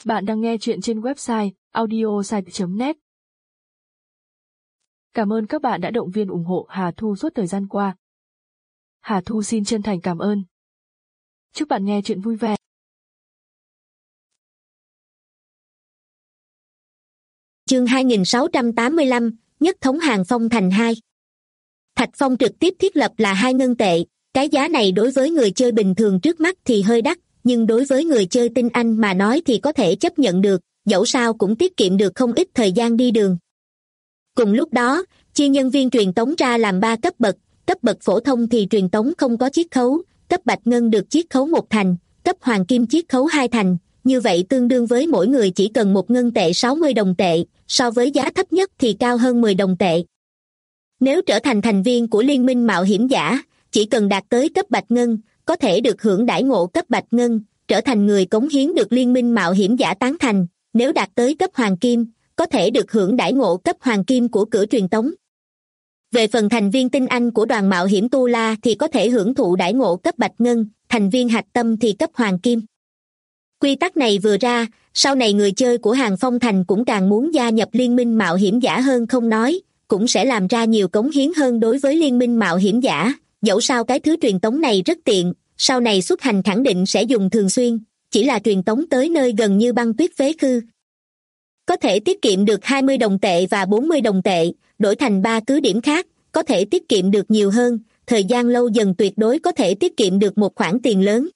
Bạn đang nghe chuyện trên website audiosite.net. Cảm ơn các bạn đã động viên ủng hộ Hà Thu suốt thời gian qua. Hà Thu xin chân thành cảm ơn. Chúc bạn nghe chuyện vui vẻ. Chương 2685, nhất thống Hàng Phong thành 2. Thạch Phong trực tiếp thiết lập là 2 ngân tệ, cái giá này đối với người chơi bình thường trước mắt thì hơi đắt, nhưng đối với người chơi tinh anh mà nói thì có thể chấp nhận được, dẫu sao cũng tiết kiệm được không ít thời gian đi đường. Cùng lúc đó, chia nhân viên truyền tống ra làm 3 cấp bậc phổ thông thì truyền tống không có chiết khấu, cấp bạch ngân được chiết khấu 1 thành, cấp hoàng kim chiết khấu 2 thành, như vậy tương đương với mỗi người chỉ cần 1 ngân tệ 60 đồng tệ, so với giá thấp nhất thì cao hơn 10 đồng tệ. Nếu trở thành thành viên của Liên minh Mạo hiểm giả, chỉ cần đạt tới cấp bạch ngân, có thể được hưởng đãi ngộ cấp bạch ngân, trở thành người cống hiến được Liên minh Mạo hiểm giả tán thành, nếu đạt tới cấp hoàng kim, có thể được hưởng đãi ngộ cấp hoàng kim của cửa truyền tống. Về phần thành viên tinh anh của đoàn mạo hiểm Tu La thì có thể hưởng thụ đãi ngộ cấp bạch ngân, thành viên hạch tâm thì cấp hoàng kim. Quy tắc này vừa ra, sau này người chơi của Hàng Phong Thành cũng càng muốn gia nhập Liên minh Mạo hiểm giả hơn không nói, cũng sẽ làm ra nhiều cống hiến hơn đối với Liên minh Mạo hiểm giả, dẫu sao cái thứ truyền tống này rất tiện, sau này xuất hành khẳng định sẽ dùng thường xuyên, chỉ là truyền tống tới nơi gần như băng tuyết phế khư. Có thể tiết kiệm được 20 đồng tệ và 40 đồng tệ, đổi thành 3 cứ điểm khác, có thể tiết kiệm được nhiều hơn, thời gian lâu dần tuyệt đối có thể tiết kiệm được một khoản tiền lớn.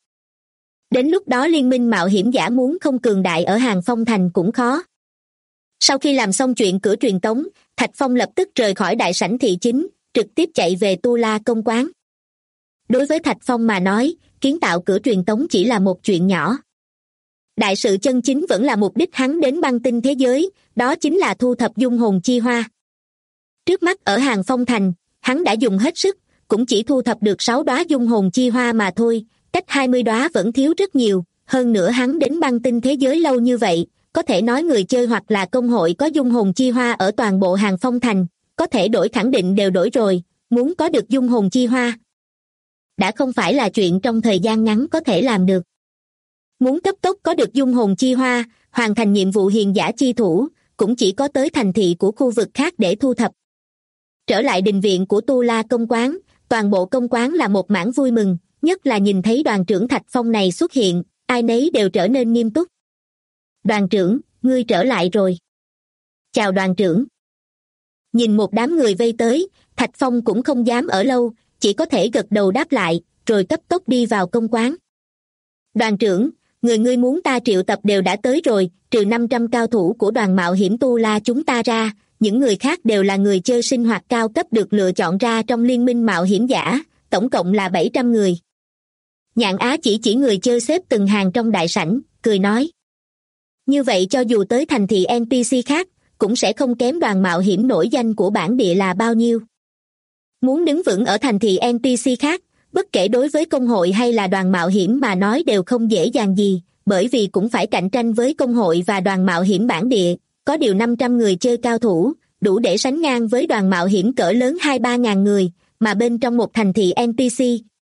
Đến lúc đó Liên minh Mạo hiểm giả muốn không cường đại ở Hàng Phong Thành cũng khó. Sau khi làm xong chuyện cửa truyền tống, Thạch Phong lập tức rời khỏi đại sảnh thị chính, trực tiếp chạy về Tu La công quán. Đối với Thạch Phong mà nói, kiến tạo cửa truyền tống chỉ là một chuyện nhỏ. Đại sự chân chính vẫn là mục đích hắn đến băng tinh thế giới, đó chính là thu thập dung hồn chi hoa. Trước mắt ở Hàng Phong Thành, hắn đã dùng hết sức, cũng chỉ thu thập được 6 đóa dung hồn chi hoa mà thôi, cách 20 đóa vẫn thiếu rất nhiều, hơn nữa hắn đến băng tinh thế giới lâu như vậy, có thể nói người chơi hoặc là công hội có dung hồn chi hoa ở toàn bộ Hàng Phong Thành, có thể đổi khẳng định đều đổi rồi, muốn có được dung hồn chi hoa đã không phải là chuyện trong thời gian ngắn có thể làm được. Muốn cấp tốc có được dung hồn chi hoa, hoàn thành nhiệm vụ hiền giả chi thủ, cũng chỉ có tới thành thị của khu vực khác để thu thập. Trở lại đình viện của Tu La công quán, toàn bộ công quán là một mảng vui mừng, nhất là nhìn thấy đoàn trưởng Thạch Phong này xuất hiện, ai nấy đều trở nên nghiêm túc. Đoàn trưởng, ngươi trở lại rồi. Chào đoàn trưởng. Nhìn một đám người vây tới, Thạch Phong cũng không dám ở lâu, chỉ có thể gật đầu đáp lại, rồi cấp tốc đi vào công quán. Đoàn trưởng, người ngươi muốn ta triệu tập đều đã tới rồi, trừ 500 cao thủ của đoàn mạo hiểm Tu La chúng ta ra, những người khác đều là người chơi sinh hoạt cao cấp được lựa chọn ra trong Liên minh Mạo hiểm giả, tổng cộng là 700 người. Nhạn Á chỉ người chơi xếp từng hàng trong đại sảnh, cười nói. Như vậy cho dù tới thành thị NPC khác, cũng sẽ không kém đoàn mạo hiểm nổi danh của bản địa là bao nhiêu. Muốn đứng vững ở thành thị NPC khác, bất kể đối với công hội hay là đoàn mạo hiểm mà nói đều không dễ dàng gì, bởi vì cũng phải cạnh tranh với công hội và đoàn mạo hiểm bản địa, có điều 500 người chơi cao thủ, đủ để sánh ngang với đoàn mạo hiểm cỡ lớn 2-3 ngàn người, mà bên trong một thành thị NPC.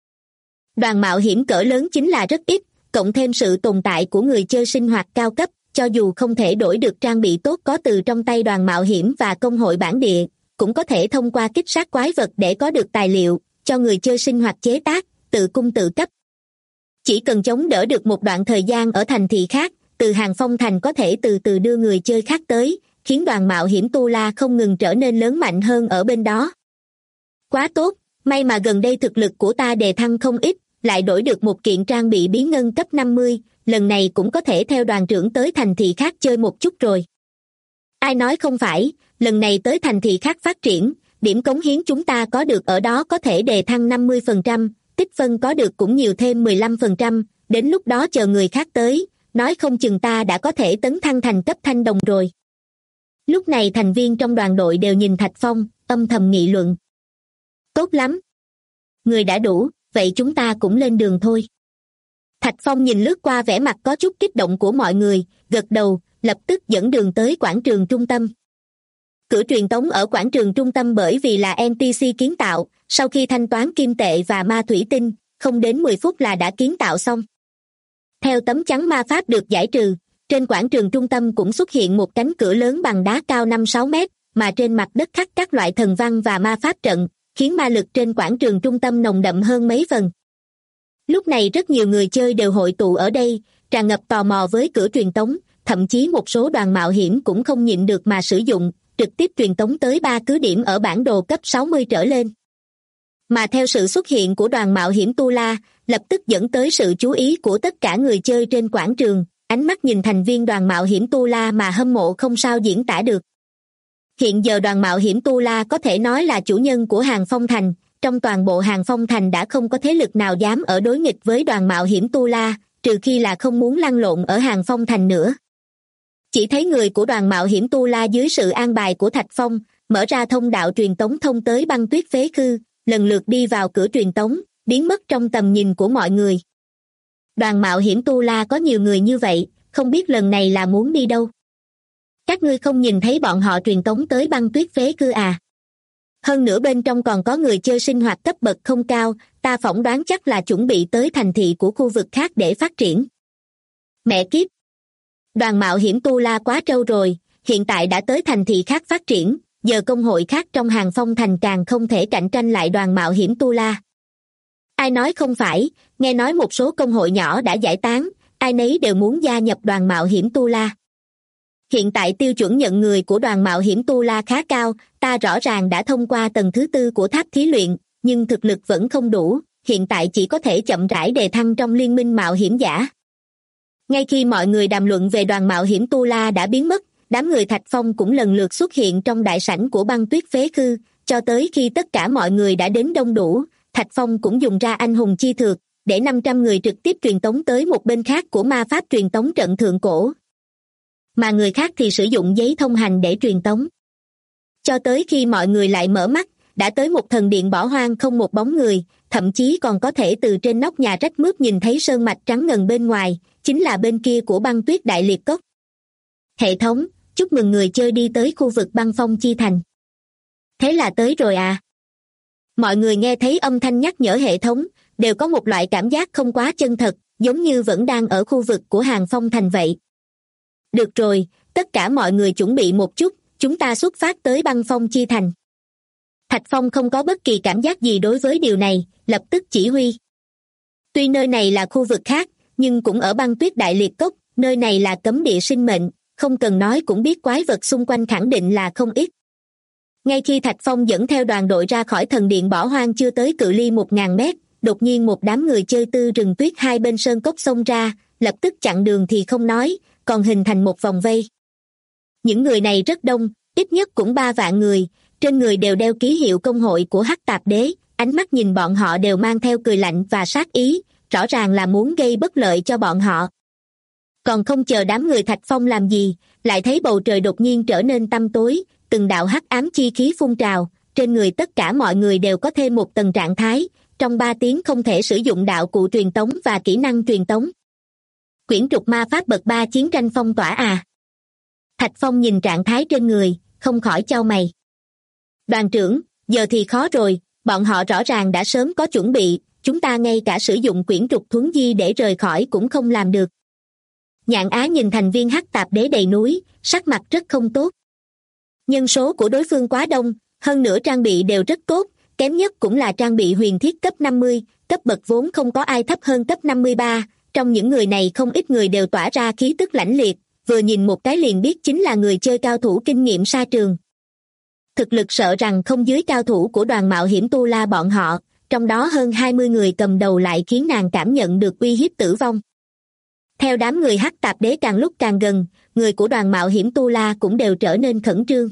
Đoàn mạo hiểm cỡ lớn chính là rất ít, cộng thêm sự tồn tại của người chơi sinh hoạt cao cấp, cho dù không thể đổi được trang bị tốt có từ trong tay đoàn mạo hiểm và công hội bản địa, cũng có thể thông qua kích sát quái vật để có được tài liệu, cho người chơi sinh hoạt chế tác, tự cung tự cấp. Chỉ cần chống đỡ được một đoạn thời gian ở thành thị khác, từ Hàng Phong Thành có thể từ từ đưa người chơi khác tới, khiến đoàn mạo hiểm Tu La không ngừng trở nên lớn mạnh hơn ở bên đó. Quá tốt, may mà gần đây thực lực của ta đề thăng không ít, lại đổi được một kiện trang bị bí ngân cấp 50, lần này cũng có thể theo đoàn trưởng tới thành thị khác chơi một chút rồi. Ai nói không phải, lần này tới thành thị khác phát triển, điểm cống hiến chúng ta có được ở đó có thể đề thăng 50%, tích phân có được cũng nhiều thêm 15%, đến lúc đó chờ người khác tới, nói không chừng ta đã có thể tấn thăng thành cấp thanh đồng rồi. Lúc này thành viên trong đoàn đội đều nhìn Thạch Phong, âm thầm nghị luận. Tốt lắm. Người đã đủ, vậy chúng ta cũng lên đường thôi. Thạch Phong nhìn lướt qua vẻ mặt có chút kích động của mọi người, gật đầu, lập tức dẫn đường tới quảng trường trung tâm. Cửa truyền tống ở quảng trường trung tâm bởi vì là NPC kiến tạo, sau khi thanh toán kim tệ và ma thủy tinh, không đến 10 phút là đã kiến tạo xong. Theo tấm chắn ma pháp được giải trừ, Trên quảng trường trung tâm cũng xuất hiện một cánh cửa lớn bằng đá cao 5-6 mét, mà trên mặt đất khắc các loại thần văn và ma pháp trận, khiến ma lực trên quảng trường trung tâm nồng đậm hơn mấy phần. Lúc này rất nhiều người chơi đều hội tụ ở đây, tràn ngập tò mò với cửa truyền tống, thậm chí một số đoàn mạo hiểm cũng không nhịn được mà sử dụng, trực tiếp truyền tống tới 3 cứ điểm ở bản đồ cấp 60 trở lên. Mà theo sự xuất hiện của đoàn mạo hiểm Tu La, lập tức dẫn tới sự chú ý của tất cả người chơi trên quảng trường, ánh mắt nhìn thành viên đoàn mạo hiểm Tu La mà hâm mộ không sao diễn tả được. Hiện giờ đoàn mạo hiểm Tu La có thể nói là chủ nhân của Hàng Phong Thành, trong toàn bộ Hàng Phong Thành đã không có thế lực nào dám ở đối nghịch với đoàn mạo hiểm Tu La, trừ khi là không muốn lăn lộn ở Hàng Phong Thành nữa. Chỉ thấy người của đoàn mạo hiểm Tu La dưới sự an bài của Thạch Phong, mở ra thông đạo truyền tống thông tới băng tuyết phế khư, lần lượt đi vào cửa truyền tống, biến mất trong tầm nhìn của mọi người. Đoàn mạo hiểm Tu La có nhiều người như vậy, không biết lần này là muốn đi đâu. Các ngươi không nhìn thấy bọn họ truyền tống tới băng tuyết phế khư à? Hơn nữa bên trong còn có người chơi sinh hoạt cấp bậc không cao, ta phỏng đoán chắc là chuẩn bị tới thành thị của khu vực khác để phát triển. Mẹ kiếp! Đoàn mạo hiểm Tu La quá trâu rồi, hiện tại đã tới thành thị khác phát triển, giờ công hội khác trong Hàng Phong Thành càng không thể cạnh tranh lại đoàn mạo hiểm Tu La. Ai nói không phải, nghe nói một số công hội nhỏ đã giải tán, ai nấy đều muốn gia nhập đoàn mạo hiểm Tu La. Hiện tại tiêu chuẩn nhận người của đoàn mạo hiểm Tu La khá cao, ta rõ ràng đã thông qua tầng thứ 4 của tháp thí luyện, nhưng thực lực vẫn không đủ, hiện tại chỉ có thể chậm rãi đề thăng trong liên minh mạo hiểm giả. Ngay khi mọi người đàm luận về đoàn mạo hiểm Tu La đã biến mất, đám người Thạch Phong cũng lần lượt xuất hiện trong đại sảnh của băng tuyết phế khư, cho tới khi tất cả mọi người đã đến đông đủ, Thạch Phong cũng dùng ra anh hùng chi thược, để 500 người trực tiếp truyền tống tới một bên khác của ma pháp truyền tống trận thượng cổ. Mà người khác thì sử dụng giấy thông hành để truyền tống. Cho tới khi mọi người lại mở mắt, đã tới một thần điện bỏ hoang không một bóng người, thậm chí còn có thể từ trên nóc nhà rách mướp nhìn thấy sơn mạch trắng ngần bên ngoài, chính là bên kia của băng tuyết đại liệt cốc. Hệ thống, chúc mừng người chơi đi tới khu vực băng phong chi thành. Thế là tới rồi à? Mọi người nghe thấy âm thanh nhắc nhở hệ thống, đều có một loại cảm giác không quá chân thật, giống như vẫn đang ở khu vực của Hàng Phong Thành vậy. Được rồi, tất cả mọi người chuẩn bị một chút, chúng ta xuất phát tới băng phong chi thành. Thạch Phong không có bất kỳ cảm giác gì đối với điều này, lập tức chỉ huy. Tuy nơi này là khu vực khác, nhưng cũng ở băng tuyết đại liệt cốc, nơi này là cấm địa sinh mệnh, không cần nói cũng biết quái vật xung quanh khẳng định là không ít. Ngay khi Thạch Phong dẫn theo đoàn đội ra khỏi thần điện bỏ hoang chưa tới cự ly 1000 mét, đột nhiên một đám người chơi tư rừng tuyết hai bên sơn cốc xông ra, lập tức chặn đường thì không nói, còn hình thành một vòng vây. Những người này rất đông, ít nhất cũng 3 vạn người, trên người đều đeo ký hiệu công hội của Hắc Tạp Đế, ánh mắt nhìn bọn họ đều mang theo cười lạnh và sát ý, rõ ràng là muốn gây bất lợi cho bọn họ. Còn không chờ đám người Thạch Phong làm gì, lại thấy bầu trời đột nhiên trở nên tăm tối, từng đạo hắc ám chi khí phun trào, trên người tất cả mọi người đều có thêm một tầng trạng thái, trong 3 tiếng không thể sử dụng đạo cụ truyền tống và kỹ năng truyền tống. Quyển trục ma pháp bậc 3 chiến tranh phong tỏa à? Thạch Phong nhìn trạng thái trên người, không khỏi chau mày. Đoàn trưởng, giờ thì khó rồi, bọn họ rõ ràng đã sớm có chuẩn bị, chúng ta ngay cả sử dụng quyển trục thuấn di để rời khỏi cũng không làm được. Nhạn Á nhìn thành viên Hắc Tạp Đế đầy núi, sắc mặt rất không tốt. Nhân số của đối phương quá đông, hơn nữa trang bị đều rất tốt, kém nhất cũng là trang bị huyền thiết cấp 50, cấp bậc vốn không có ai thấp hơn cấp 53, trong những người này không ít người đều tỏa ra khí tức lãnh liệt, vừa nhìn một cái liền biết chính là người chơi cao thủ kinh nghiệm sa trường. Thực lực sợ rằng không dưới cao thủ của đoàn mạo hiểm Tu La bọn họ, trong đó hơn 20 người cầm đầu lại khiến nàng cảm nhận được uy hiếp tử vong. Theo đám người Hắc Tạp Đế càng lúc càng gần, người của đoàn mạo hiểm Tu La cũng đều trở nên khẩn trương.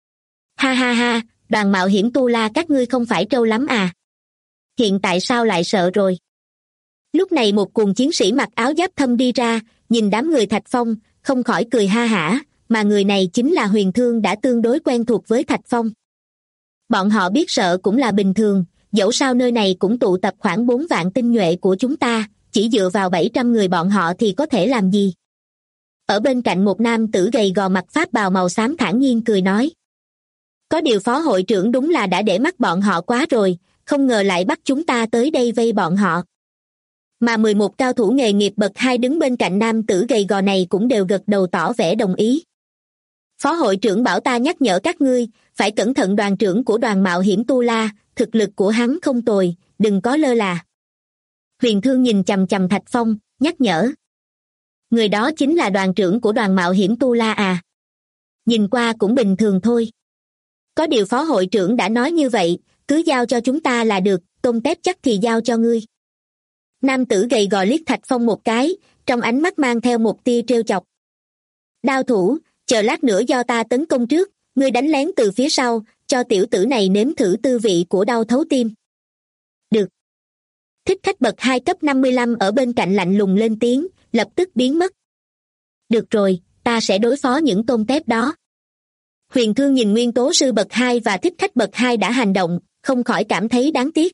Ha ha ha, đoàn mạo hiểm Tu La các ngươi không phải trâu lắm à? Hiện tại sao lại sợ rồi? Lúc này một cuồng chiến sĩ mặc áo giáp thâm đi ra, nhìn đám người Thạch Phong, không khỏi cười ha hả, mà người này chính là Huyền Thương đã tương đối quen thuộc với Thạch Phong. Bọn họ biết sợ cũng là bình thường, dẫu sao nơi này cũng tụ tập khoảng 4 vạn tinh nhuệ của chúng ta, chỉ dựa vào 700 người bọn họ thì có thể làm gì? Ở bên cạnh một nam tử gầy gò mặc pháp bào màu xám thản nhiên cười nói. Có điều phó hội trưởng đúng là đã để mắt bọn họ quá rồi, không ngờ lại bắt chúng ta tới đây vây bọn họ. Mà 11 cao thủ nghề nghiệp bậc 2 đứng bên cạnh nam tử gầy gò này cũng đều gật đầu tỏ vẻ đồng ý. Phó hội trưởng bảo ta nhắc nhở các ngươi, phải cẩn thận đoàn trưởng của đoàn mạo hiểm Tu La, thực lực của hắn không tồi, đừng có lơ là. Huyền Thương nhìn chằm chằm Thạch Phong, nhắc nhở. Người đó chính là đoàn trưởng của đoàn mạo hiểm Tu La à? Nhìn qua cũng bình thường thôi. Có điều phó hội trưởng đã nói như vậy, cứ giao cho chúng ta là được, tôm tép chắc thì giao cho ngươi. Nam tử gầy gò liếc Thạch Phong một cái, trong ánh mắt mang theo một tia trêu chọc. Đao thủ, chờ lát nữa do ta tấn công trước, ngươi đánh lén từ phía sau, cho tiểu tử này nếm thử tư vị của đau thấu tim. Được. Thích khách bậc 2 cấp 55 ở bên cạnh lạnh lùng lên tiếng, lập tức biến mất. Được rồi, ta sẽ đối phó những tôm tép đó. Huyền Thương nhìn nguyên tố sư bậc 2 và thích khách bậc 2 đã hành động, không khỏi cảm thấy đáng tiếc.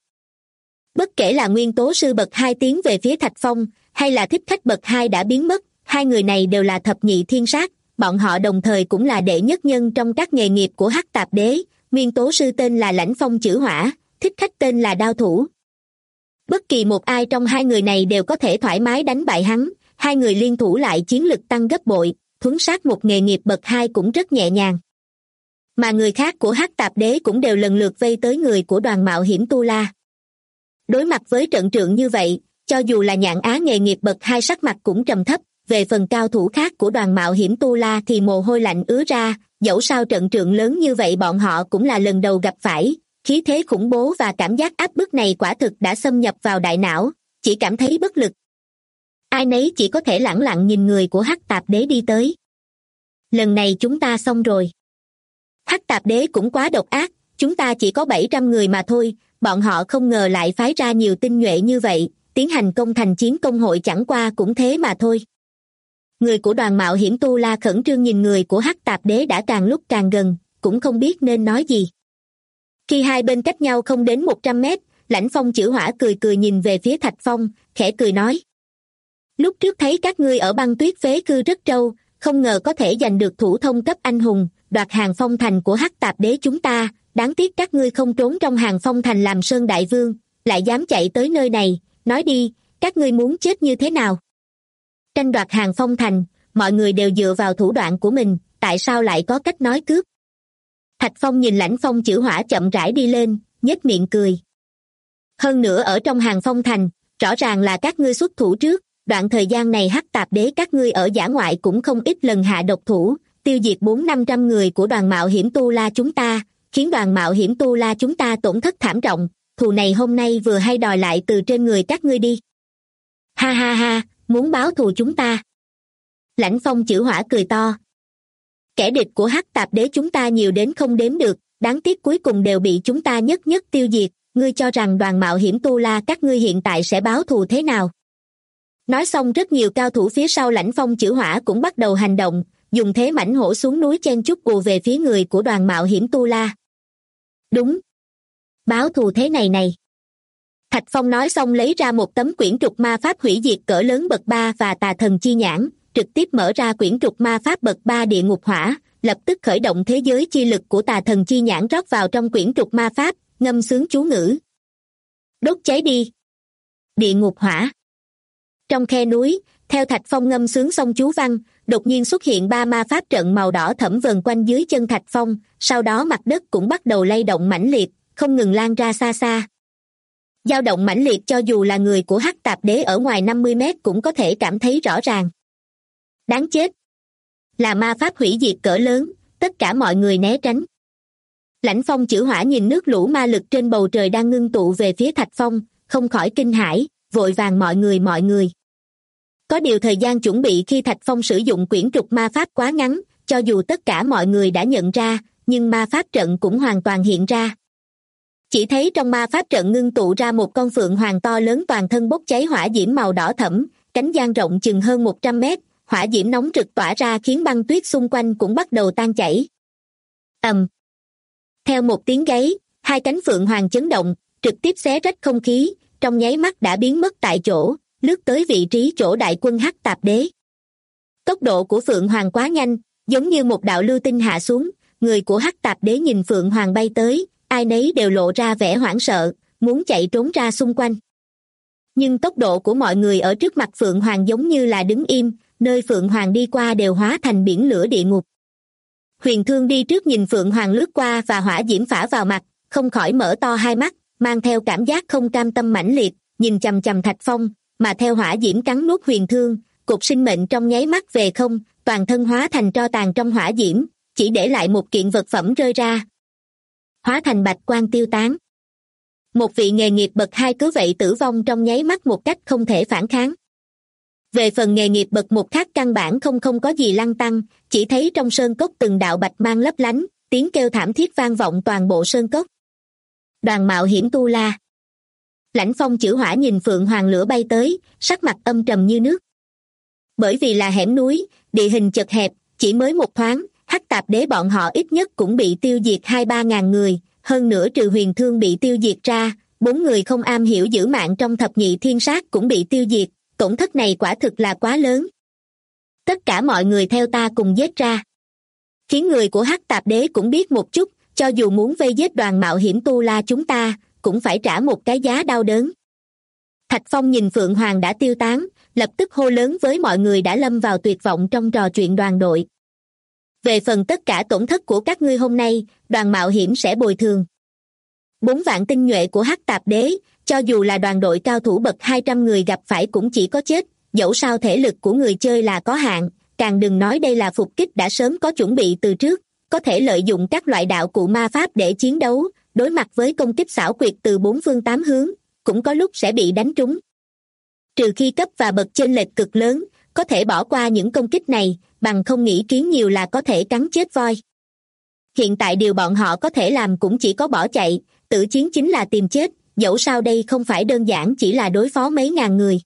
Bất kể là nguyên tố sư bậc 2 tiến về phía Thạch Phong, hay là thích khách bậc 2 đã biến mất, hai người này đều là thập nhị thiên sát, bọn họ đồng thời cũng là đệ nhất nhân trong các nghề nghiệp của Hắc Tạp Đế, nguyên tố sư tên là Lãnh Phong Chử Hỏa, thích khách tên là Đao Thủ. Bất kỳ một ai trong hai người này đều có thể thoải mái đánh bại hắn, hai người liên thủ lại chiến lực tăng gấp bội, thuấn sát một nghề nghiệp bậc 2 cũng rất nhẹ nhàng. Mà người khác của Hắc Tạp Đế cũng đều lần lượt vây tới người của đoàn mạo hiểm Tu La. Đối mặt với trận trượng như vậy, cho dù là Nhạn Á nghề nghiệp bậc 2 sắc mặt cũng trầm thấp, về phần cao thủ khác của đoàn mạo hiểm Tu La thì mồ hôi lạnh ứa ra, dẫu sao trận trượng lớn như vậy bọn họ cũng là lần đầu gặp phải, khí thế khủng bố và cảm giác áp bức này quả thực đã xâm nhập vào đại não, chỉ cảm thấy bất lực. Ai nấy chỉ có thể lẳng lặng nhìn người của Hắc Tạp Đế đi tới. Lần này chúng ta xong rồi. Hắc Tạp Đế cũng quá độc ác, chúng ta chỉ có 700 người mà thôi, bọn họ không ngờ lại phái ra nhiều tinh nhuệ như vậy, tiến hành công thành chiến công hội chẳng qua cũng thế mà thôi. Người của đoàn mạo hiểm Tu La khẩn trương nhìn người của Hắc Tạp Đế đã càng lúc càng gần, cũng không biết nên nói gì. Khi hai bên cách nhau không đến 100 mét, Lãnh Phong Chử Hỏa cười cười nhìn về phía Thạch Phong, khẽ cười nói. Lúc trước thấy các ngươi ở băng tuyết phế cư rất trâu, không ngờ có thể giành được thủ thông cấp anh hùng, đoạt Hàng Phong Thành của Hắc Tạp Đế chúng ta, đáng tiếc các ngươi không trốn trong Hàng Phong Thành làm Sơn Đại Vương, lại dám chạy tới nơi này, nói đi, các ngươi muốn chết như thế nào? Tranh đoạt Hàng Phong Thành, mọi người đều dựa vào thủ đoạn của mình, tại sao lại có cách nói cướp? Thạch Phong nhìn Lãnh Phong Chử Hỏa chậm rãi đi lên, nhếch miệng cười. Hơn nữa ở trong Hàng Phong Thành, rõ ràng là các ngươi xuất thủ trước, đoạn thời gian này Hắc Tạp Đế các ngươi ở dã ngoại cũng không ít lần hạ độc thủ, tiêu diệt 400-500 người của đoàn mạo hiểm Tu La chúng ta, khiến đoàn mạo hiểm Tu La chúng ta tổn thất thảm trọng, thù này hôm nay vừa hay đòi lại từ trên người các ngươi đi. Ha ha ha, muốn báo thù chúng ta. Lãnh Phong Chử Hỏa cười to. Kẻ địch của Hắc Tạp Đế chúng ta nhiều đến không đếm được, đáng tiếc cuối cùng đều bị chúng ta nhất nhất tiêu diệt, ngươi cho rằng đoàn mạo hiểm Tu La các ngươi hiện tại sẽ báo thù thế nào? Nói xong rất nhiều cao thủ phía sau Lãnh Phong Chử Hỏa cũng bắt đầu hành động, dùng thế mãnh hổ xuống núi chen chúc ùa về phía người của đoàn mạo hiểm Tu La. Đúng. Báo thù thế này này. Thạch Phong nói xong lấy ra một tấm quyển trục ma pháp hủy diệt cỡ lớn bậc 3 và tà thần chi nhãn, trực tiếp mở ra quyển trục ma pháp bậc 3 địa ngục hỏa, lập tức khởi động thế giới chi lực của tà thần chi nhãn rót vào trong quyển trục ma pháp, ngâm sướng chú ngữ. Đốt cháy đi. Địa ngục hỏa. Trong khe núi, theo Thạch Phong ngâm sướng xong chú văn, đột nhiên xuất hiện 3 ma pháp trận màu đỏ thẫm vờn quanh dưới chân Thạch Phong, sau đó mặt đất cũng bắt đầu lay động mãnh liệt, không ngừng lan ra xa xa. Dao động mãnh liệt cho dù là người của Hắc Tạp Đế ở ngoài 50 mét cũng có thể cảm thấy rõ ràng. Đáng chết! Là ma pháp hủy diệt cỡ lớn, tất cả mọi người né tránh. Lãnh Phong Chử Hỏa nhìn nước lũ ma lực trên bầu trời đang ngưng tụ về phía Thạch Phong, không khỏi kinh hãi, vội vàng mọi người. Có điều thời gian chuẩn bị khi Thạch Phong sử dụng quyển trục ma pháp quá ngắn, cho dù tất cả mọi người đã nhận ra, nhưng ma pháp trận cũng hoàn toàn hiện ra. Chỉ thấy trong ma pháp trận ngưng tụ ra một con phượng hoàng to lớn toàn thân bốc cháy hỏa diễm màu đỏ thẫm, cánh dang rộng chừng hơn 100 mét, hỏa diễm nóng rực tỏa ra khiến băng tuyết xung quanh cũng bắt đầu tan chảy. Theo một tiếng gáy, hai cánh phượng hoàng chấn động, trực tiếp xé rách không khí, trong nháy mắt đã biến mất tại chỗ, lướt tới vị trí chỗ đại quân Hắc Tạp Đế. Tốc độ của phượng hoàng quá nhanh, giống như một đạo lưu tinh hạ xuống, người của Hắc Tạp Đế nhìn phượng hoàng bay tới, ai nấy đều lộ ra vẻ hoảng sợ, muốn chạy trốn ra xung quanh. Nhưng tốc độ của mọi người ở trước mặt Phượng Hoàng giống như là đứng im, nơi Phượng Hoàng đi qua đều hóa thành biển lửa địa ngục. Huyền Thương đi trước nhìn Phượng Hoàng lướt qua và hỏa diễm phả vào mặt, không khỏi mở to hai mắt, mang theo cảm giác không cam tâm mãnh liệt, nhìn chằm chằm Thạch Phong, mà theo hỏa diễm cắn nuốt Huyền Thương, cục sinh mệnh trong nháy mắt về không, toàn thân hóa thành tro tàn trong hỏa diễm, chỉ để lại một kiện vật phẩm rơi ra. Hóa thành bạch quang tiêu tán. Một vị nghề nghiệp bậc 2 cứ vậy tử vong trong nháy mắt một cách không thể phản kháng. Về phần nghề nghiệp bậc 1 khác căn bản không có gì lăng tăng, chỉ thấy trong sơn cốc từng đạo bạch mang lấp lánh, tiếng kêu thảm thiết vang vọng toàn bộ sơn cốc. Đoàn mạo hiểm tu la. Lãnh Phong chữ hỏa nhìn Phượng Hoàng lửa bay tới, sắc mặt âm trầm như nước. Bởi vì là hẻm núi, địa hình chật hẹp, chỉ mới một thoáng, Hắc Tạp Đế bọn họ ít nhất cũng bị tiêu diệt 2-3 ngàn người, hơn nữa trừ Huyền Thương bị tiêu diệt ra, 4 người không am hiểu giữ mạng trong thập nhị thiên sát cũng bị tiêu diệt, tổn thất này quả thực là quá lớn. Tất cả mọi người theo ta cùng giết ra. Khiến người của Hắc Tạp Đế cũng biết một chút, cho dù muốn vây giết đoàn mạo hiểm tu la chúng ta, cũng phải trả một cái giá đau đớn. Thạch Phong nhìn Phượng Hoàng đã tiêu tán, lập tức hô lớn với mọi người đã lâm vào tuyệt vọng trong trò chuyện đoàn đội. Về phần tất cả tổn thất của các ngươi hôm nay, đoàn mạo hiểm sẽ bồi thường. 4 vạn tinh nhuệ của Hắc Tạp Đế, cho dù là đoàn đội cao thủ bậc 200 người gặp phải cũng chỉ có chết, dẫu sao thể lực của người chơi là có hạn, càng đừng nói đây là phục kích đã sớm có chuẩn bị từ trước, có thể lợi dụng các loại đạo cụ ma pháp để chiến đấu, đối mặt với công kích xảo quyệt từ 4 phương 8 hướng, cũng có lúc sẽ bị đánh trúng. Trừ khi cấp và bậc chênh lệch cực lớn, có thể bỏ qua những công kích này, bằng không nghĩ kiến nhiều là có thể cắn chết voi. Hiện tại điều bọn họ có thể làm cũng chỉ có bỏ chạy, tử chiến chính là tìm chết, dẫu sao đây không phải đơn giản chỉ là đối phó mấy ngàn người.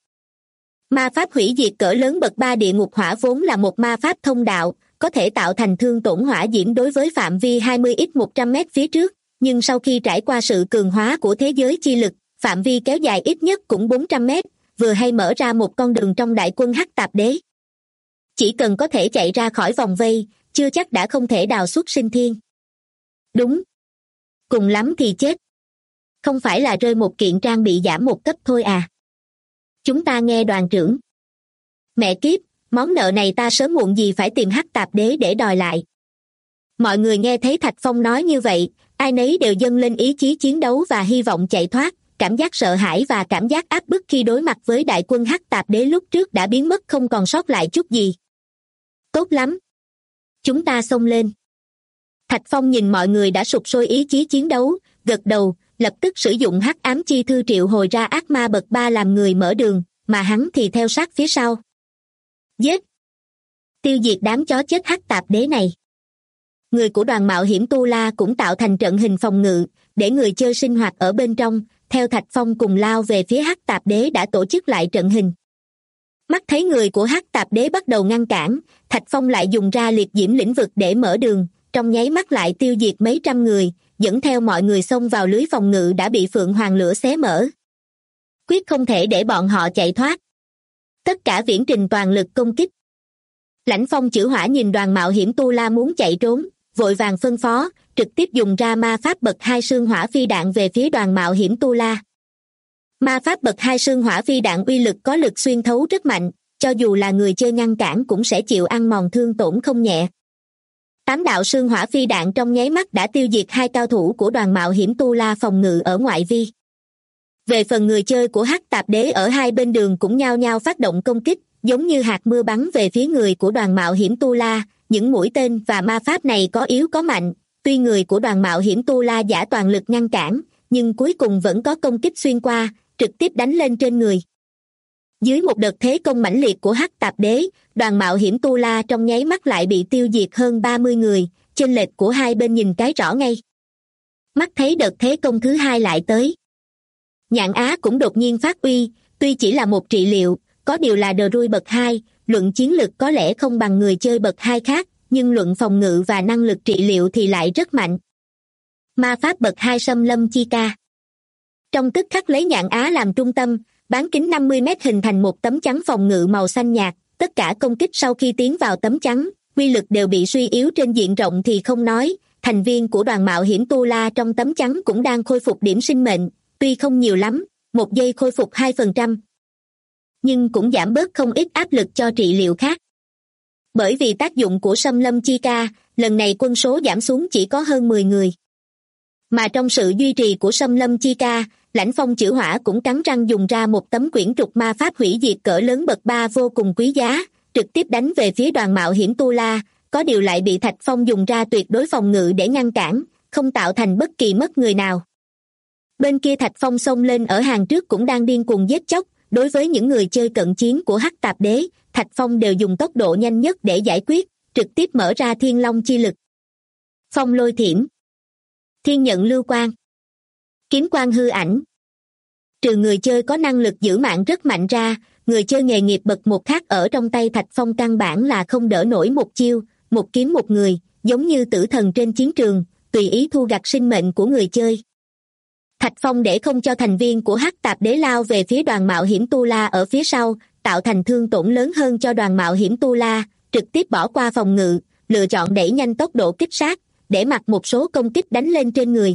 Ma pháp hủy diệt cỡ lớn bậc 3 địa ngục hỏa vốn là một ma pháp thông đạo, có thể tạo thành thương tổn hỏa diễm đối với phạm vi 20x100m phía trước, nhưng sau khi trải qua sự cường hóa của thế giới chi lực, phạm vi kéo dài ít nhất cũng 400m, vừa hay mở ra một con đường trong đại quân Hắc Tạp Đế. Chỉ cần có thể chạy ra khỏi vòng vây, chưa chắc đã không thể đào xuất sinh thiên. Đúng. Cùng lắm thì chết. Không phải là rơi một kiện trang bị giảm một cấp thôi à. Chúng ta nghe đoàn trưởng. Mẹ kiếp, món nợ này ta sớm muộn gì phải tìm Hắc Tạp Đế để đòi lại. Mọi người nghe thấy Thạch Phong nói như vậy, ai nấy đều dâng lên ý chí chiến đấu và hy vọng chạy thoát, cảm giác sợ hãi và cảm giác áp bức khi đối mặt với đại quân Hắc Tạp Đế lúc trước đã biến mất không còn sót lại chút gì. Tốt lắm. Chúng ta xông lên. Thạch Phong nhìn mọi người đã sục sôi ý chí chiến đấu, gật đầu, lập tức sử dụng hắc ám chi thư triệu hồi ra ác ma bậc 3 làm người mở đường, mà hắn thì theo sát phía sau. Giết! Tiêu diệt đám chó chết Hắc Tạp Đế này. Người của đoàn mạo hiểm Tu La cũng tạo thành trận hình phòng ngự, để người chơi sinh hoạt ở bên trong, theo Thạch Phong cùng lao về phía Hắc Tạp Đế đã tổ chức lại trận hình. Mắt thấy người của Hắc Tạp Đế bắt đầu ngăn cản, Thạch Phong lại dùng ra liệt diễm lĩnh vực để mở đường, trong nháy mắt lại tiêu diệt mấy trăm người, dẫn theo mọi người xông vào lưới phòng ngự đã bị Phượng Hoàng lửa xé mở. Quyết không thể để bọn họ chạy thoát. Tất cả viễn trình toàn lực công kích. Lãnh Phong chữ hỏa nhìn đoàn mạo hiểm Tu La muốn chạy trốn, vội vàng phân phó, trực tiếp dùng ra ma pháp bậc 2 sương hỏa phi đạn về phía đoàn mạo hiểm Tu La. Ma pháp bậc 2 sương hỏa phi đạn uy lực có lực xuyên thấu rất mạnh, cho dù là người chơi ngăn cản cũng sẽ chịu ăn mòn thương tổn không nhẹ. 8 đạo sương hỏa phi đạn trong nháy mắt đã tiêu diệt 2 cao thủ của đoàn mạo hiểm Tu La phòng ngự ở ngoại vi. Về phần người chơi của Hắc Tạp Đế ở hai bên đường cũng nhao nhao phát động công kích, giống như hạt mưa bắn về phía người của đoàn mạo hiểm Tu La. Những mũi tên và ma pháp này có yếu có mạnh, tuy người của đoàn mạo hiểm Tu La giả toàn lực ngăn cản, nhưng cuối cùng vẫn có công kích xuyên qua, trực tiếp đánh lên trên người. Dưới một đợt thế công mãnh liệt của Hắc Tạp Đế, đoàn mạo hiểm Tu La trong nháy mắt lại bị tiêu diệt hơn 30 người, chênh lệch của hai bên nhìn cái rõ ngay. Mắt thấy đợt thế công thứ hai lại tới. Nhạn Á cũng đột nhiên phát uy, tuy chỉ là một trị liệu, có điều là đờ rui bậc 2, luận chiến lực có lẽ không bằng người chơi bậc 2 khác, nhưng luận phòng ngự và năng lực trị liệu thì lại rất mạnh. Ma pháp bậc 2 xâm lâm chi ca. Trong tức khắc lấy Nhạn Á làm trung tâm, bán kính 50m hình thành một tấm chắn phòng ngự màu xanh nhạt, tất cả công kích sau khi tiến vào tấm chắn, uy lực đều bị suy yếu trên diện rộng thì không nói, thành viên của đoàn mạo hiểm Tu La trong tấm chắn cũng đang khôi phục điểm sinh mệnh, tuy không nhiều lắm, 1 giây khôi phục 2%. Nhưng cũng giảm bớt không ít áp lực cho trị liệu khác. Bởi vì tác dụng của Sâm Lâm Chi Ca, lần này quân số giảm xuống chỉ có hơn 10 người. Mà trong sự duy trì của Sâm Lâm Chi Ca, Lãnh Phong Chữ Hỏa cũng cắn răng dùng ra một tấm quyển trục ma pháp hủy diệt cỡ lớn bậc 3 vô cùng quý giá, trực tiếp đánh về phía đoàn mạo hiểm Tu La, có điều lại bị Thạch Phong dùng ra tuyệt đối phòng ngự để ngăn cản, không tạo thành bất kỳ mất người nào. Bên kia Thạch Phong xông lên ở hàng trước cũng đang điên cuồng giết chóc, đối với những người chơi cận chiến của Hắc Tạp Đế, Thạch Phong đều dùng tốc độ nhanh nhất để giải quyết, trực tiếp mở ra Thiên Long chi lực. Phong Lôi Thiểm, Thiên Nhận Lưu Quang, Kiếm Quang Hư Ảnh. Trừ người chơi có năng lực giữ mạng rất mạnh ra, người chơi nghề nghiệp bậc 1 khác ở trong tay Thạch Phong căn bản là không đỡ nổi một chiêu, một kiếm một người, giống như tử thần trên chiến trường, tùy ý thu gặt sinh mệnh của người chơi. Thạch Phong để không cho thành viên của Hắc Tạp Đế lao về phía đoàn mạo hiểm Tu La ở phía sau, tạo thành thương tổn lớn hơn cho đoàn mạo hiểm Tu La, trực tiếp bỏ qua phòng ngự, lựa chọn đẩy nhanh tốc độ kích sát, để mặc một số công kích đánh lên trên người.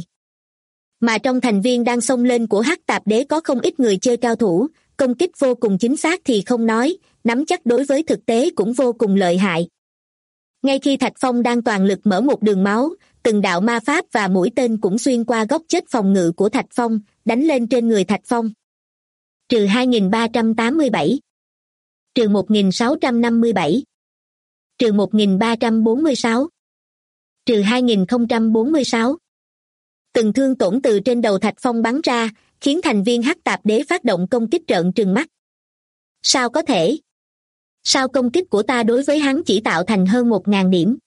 Mà trong thành viên đang xông lên của Hắc Tạp Đế có không ít người chơi cao thủ, công kích vô cùng chính xác thì không nói, nắm chắc đối với thực tế cũng vô cùng lợi hại. Ngay khi Thạch Phong đang toàn lực mở một đường máu, từng đạo ma pháp và mũi tên cũng xuyên qua góc chết phòng ngự của Thạch Phong, đánh lên trên người Thạch Phong. Trừ 2387, trừ 1657, trừ 1346, trừ 2046. Từng thương tổn từ trên đầu Thạch Phong bắn ra, khiến thành viên Hắc Tạp Đế phát động công kích trợn trừng mắt. Sao có thể? Sao công kích của ta đối với hắn chỉ tạo thành hơn 1000 điểm?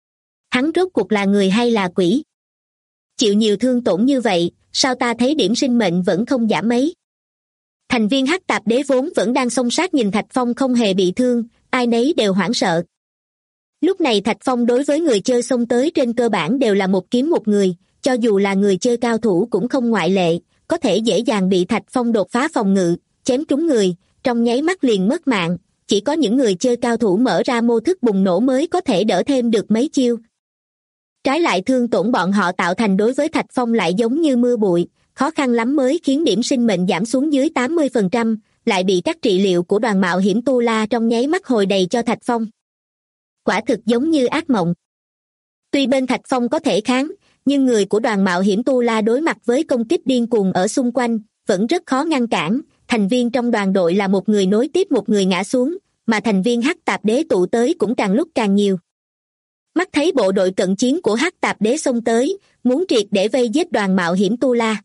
Hắn rốt cuộc là người hay là quỷ? Chịu nhiều thương tổn như vậy, sao ta thấy điểm sinh mệnh vẫn không giảm mấy? Thành viên Hắc Tạp Đế vốn vẫn đang xông sát nhìn Thạch Phong không hề bị thương, ai nấy đều hoảng sợ. Lúc này Thạch Phong đối với người chơi xông tới trên cơ bản đều là một kiếm một người, cho dù là người chơi cao thủ cũng không ngoại lệ, có thể dễ dàng bị Thạch Phong đột phá phòng ngự, chém trúng người, trong nháy mắt liền mất mạng, chỉ có những người chơi cao thủ mở ra mô thức bùng nổ mới có thể đỡ thêm được mấy chiêu. Trái lại thương tổn bọn họ tạo thành đối với Thạch Phong lại giống như mưa bụi, khó khăn lắm mới khiến điểm sinh mệnh giảm xuống dưới 80%, lại bị các trị liệu của đoàn mạo hiểm Tu La trong nháy mắt hồi đầy cho Thạch Phong. Quả thực giống như ác mộng. Tuy bên Thạch Phong có thể kháng, nhưng người của đoàn mạo hiểm Tu La đối mặt với công kích điên cuồng ở xung quanh, vẫn rất khó ngăn cản, thành viên trong đoàn đội là một người nối tiếp một người ngã xuống, mà thành viên Hắc Tạp Đế tụ tới cũng càng lúc càng nhiều. Mắt thấy bộ đội cận chiến của Hắc Tạp Đế xông tới, muốn triệt để vây giết đoàn mạo hiểm Tu La.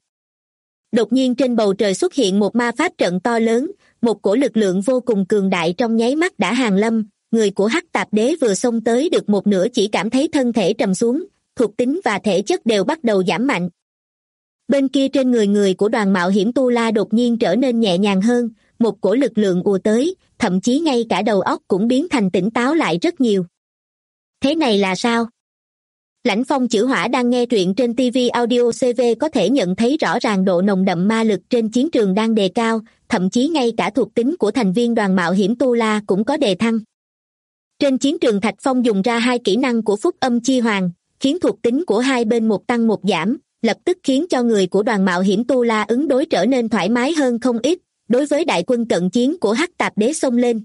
Đột nhiên trên bầu trời xuất hiện một ma pháp trận to lớn, một cổ lực lượng vô cùng cường đại trong nháy mắt đã hàng lâm, người của Hắc Tạp Đế vừa xông tới được một nửa chỉ cảm thấy thân thể trầm xuống, thuộc tính và thể chất đều bắt đầu giảm mạnh. Bên kia trên người của đoàn mạo hiểm Tu La đột nhiên trở nên nhẹ nhàng hơn, một cổ lực lượng ùa tới, thậm chí ngay cả đầu óc cũng biến thành tỉnh táo lại rất nhiều. Thế này là sao? Lãnh Phong Chữ Hỏa đang nghe truyện trên TV Audio CV có thể nhận thấy rõ ràng độ nồng đậm ma lực trên chiến trường đang đề cao, thậm chí ngay cả thuộc tính của thành viên đoàn mạo hiểm Tu La cũng có đề thăng. Trên chiến trường Thạch Phong dùng ra 2 kỹ năng của Phúc Âm Chi Hoàng, khiến thuộc tính của hai bên một tăng một giảm, lập tức khiến cho người của đoàn mạo hiểm Tu La ứng đối trở nên thoải mái hơn không ít, đối với đại quân cận chiến của Hắc Tạp Đế xông lên.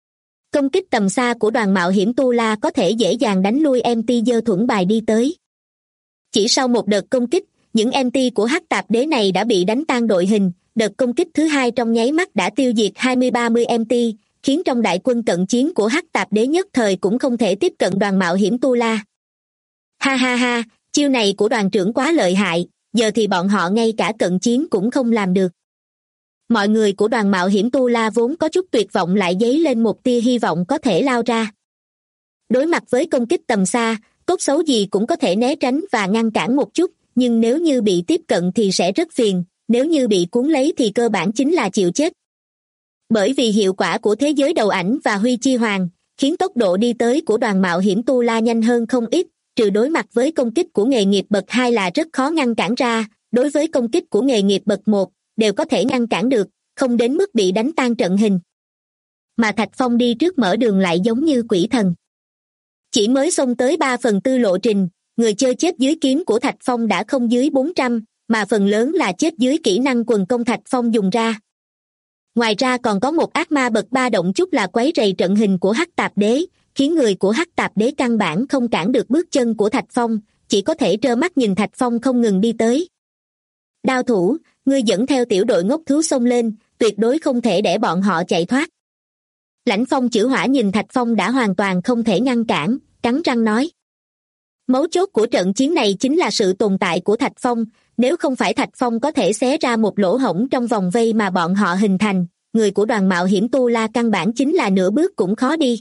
Công kích tầm xa của đoàn mạo hiểm Tu La có thể dễ dàng đánh lui MT dơ thuẫn bài đi tới. Chỉ sau một đợt công kích, những MT của Hắc Tạp Đế này đã bị đánh tan đội hình, đợt công kích thứ hai trong nháy mắt đã tiêu diệt 20-30 MT, khiến trong đại quân cận chiến của Hắc Tạp Đế nhất thời cũng không thể tiếp cận đoàn mạo hiểm Tu La. Ha ha ha, chiêu này của đoàn trưởng quá lợi hại, giờ thì bọn họ ngay cả cận chiến cũng không làm được. Mọi người của đoàn mạo hiểm Tu La vốn có chút tuyệt vọng lại dấy lên một tia hy vọng có thể lao ra. Đối mặt với công kích tầm xa, tốt xấu gì cũng có thể né tránh và ngăn cản một chút, nhưng nếu như bị tiếp cận thì sẽ rất phiền, nếu như bị cuốn lấy thì cơ bản chính là chịu chết. Bởi vì hiệu quả của thế giới đầu ảnh và Huy Chi Hoàng, khiến tốc độ đi tới của đoàn mạo hiểm Tu La nhanh hơn không ít, trừ đối mặt với công kích của nghề nghiệp bậc 2 là rất khó ngăn cản ra, đối với công kích của nghề nghiệp bậc 1, đều có thể ngăn cản được, không đến mức bị đánh tan trận hình. Mà Thạch Phong đi trước mở đường lại giống như quỷ thần. Chỉ mới xông tới 3/4 lộ trình, người chơi chết dưới kiếm của Thạch Phong đã không dưới 400, mà phần lớn là chết dưới kỹ năng quần công Thạch Phong dùng ra. Ngoài ra còn có một ác ma bậc 3 động chút là quấy rầy trận hình của Hắc Tạp Đế, khiến người của Hắc Tạp Đế căn bản không cản được bước chân của Thạch Phong, chỉ có thể trơ mắt nhìn Thạch Phong không ngừng đi tới. Đao thủ, ngươi dẫn theo tiểu đội ngốc thú xông lên, tuyệt đối không thể để bọn họ chạy thoát. Lãnh Phong chữ hỏa nhìn Thạch Phong đã hoàn toàn không thể ngăn cản, cắn răng nói. Mấu chốt của trận chiến này chính là sự tồn tại của Thạch Phong, nếu không phải Thạch Phong có thể xé ra một lỗ hổng trong vòng vây mà bọn họ hình thành, người của đoàn mạo hiểm Tu La căn bản chính là nửa bước cũng khó đi.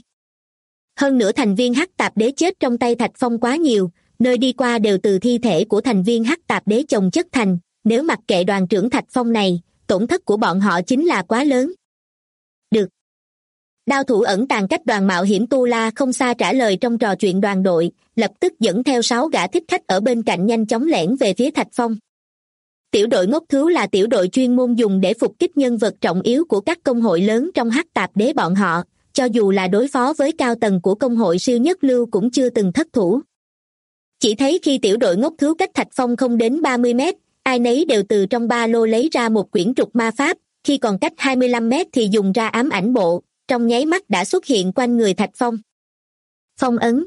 Hơn nữa thành viên Hắc Tạp Đế chết trong tay Thạch Phong quá nhiều, nơi đi qua đều từ thi thể của thành viên Hắc Tạp Đế chồng chất thành, nếu mặc kệ đoàn trưởng Thạch Phong này, tổn thất của bọn họ chính là quá lớn. Được. Đao thủ ẩn tàng cách đoàn mạo hiểm Tu La không xa trả lời trong trò chuyện đoàn đội, lập tức dẫn theo 6 gã thích khách ở bên cạnh nhanh chóng lẻn về phía Thạch Phong. Tiểu đội ngốc thú là tiểu đội chuyên môn dùng để phục kích nhân vật trọng yếu của các công hội lớn trong Hắc Tạp Đế bọn họ, cho dù là đối phó với cao tầng của công hội siêu nhất lưu cũng chưa từng thất thủ. Chỉ thấy khi tiểu đội ngốc thú cách Thạch Phong không đến 30 mét, ai nấy đều từ trong ba lô lấy ra một quyển trục ma pháp, khi còn cách 25 mét thì dùng ra ám ảnh bộ, trong nháy mắt đã xuất hiện quanh người Thạch Phong. Phong ấn.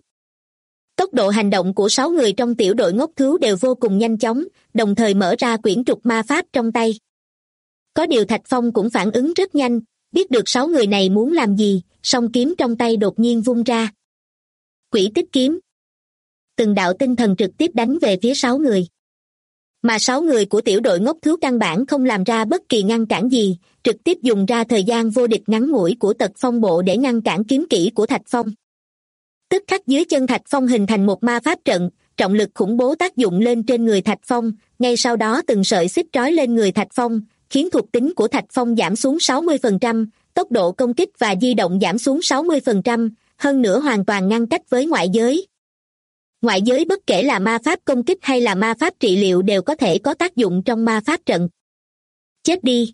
Tốc độ hành động của 6 người trong tiểu đội ngốc thú đều vô cùng nhanh chóng, đồng thời mở ra quyển trục ma pháp trong tay. Có điều Thạch Phong cũng phản ứng rất nhanh, biết được 6 người này muốn làm gì, song kiếm trong tay đột nhiên vung ra. Quỷ tích kiếm. Từng đạo tinh thần trực tiếp đánh về phía 6 người. Mà 6 người của tiểu đội ngốc thú căn bản không làm ra bất kỳ ngăn cản gì, trực tiếp dùng ra thời gian vô địch ngắn ngủi của tật phong bộ để ngăn cản kiếm kỹ của Thạch Phong. Tức khắc dưới chân Thạch Phong hình thành một ma pháp trận, trọng lực khủng bố tác dụng lên trên người Thạch Phong, ngay sau đó từng sợi xích trói lên người Thạch Phong, khiến thuộc tính của Thạch Phong giảm xuống 60%, tốc độ công kích và di động giảm xuống 60%, hơn nữa hoàn toàn ngăn cách với ngoại giới. Ngoại giới bất kể là ma pháp công kích hay là ma pháp trị liệu đều có thể có tác dụng trong ma pháp trận. Chết đi!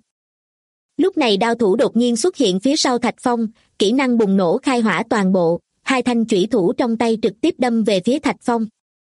Lúc này đao thủ đột nhiên xuất hiện phía sau Thạch Phong, kỹ năng bùng nổ khai hỏa toàn bộ, 2 thanh chủy thủ trong tay trực tiếp đâm về phía Thạch Phong.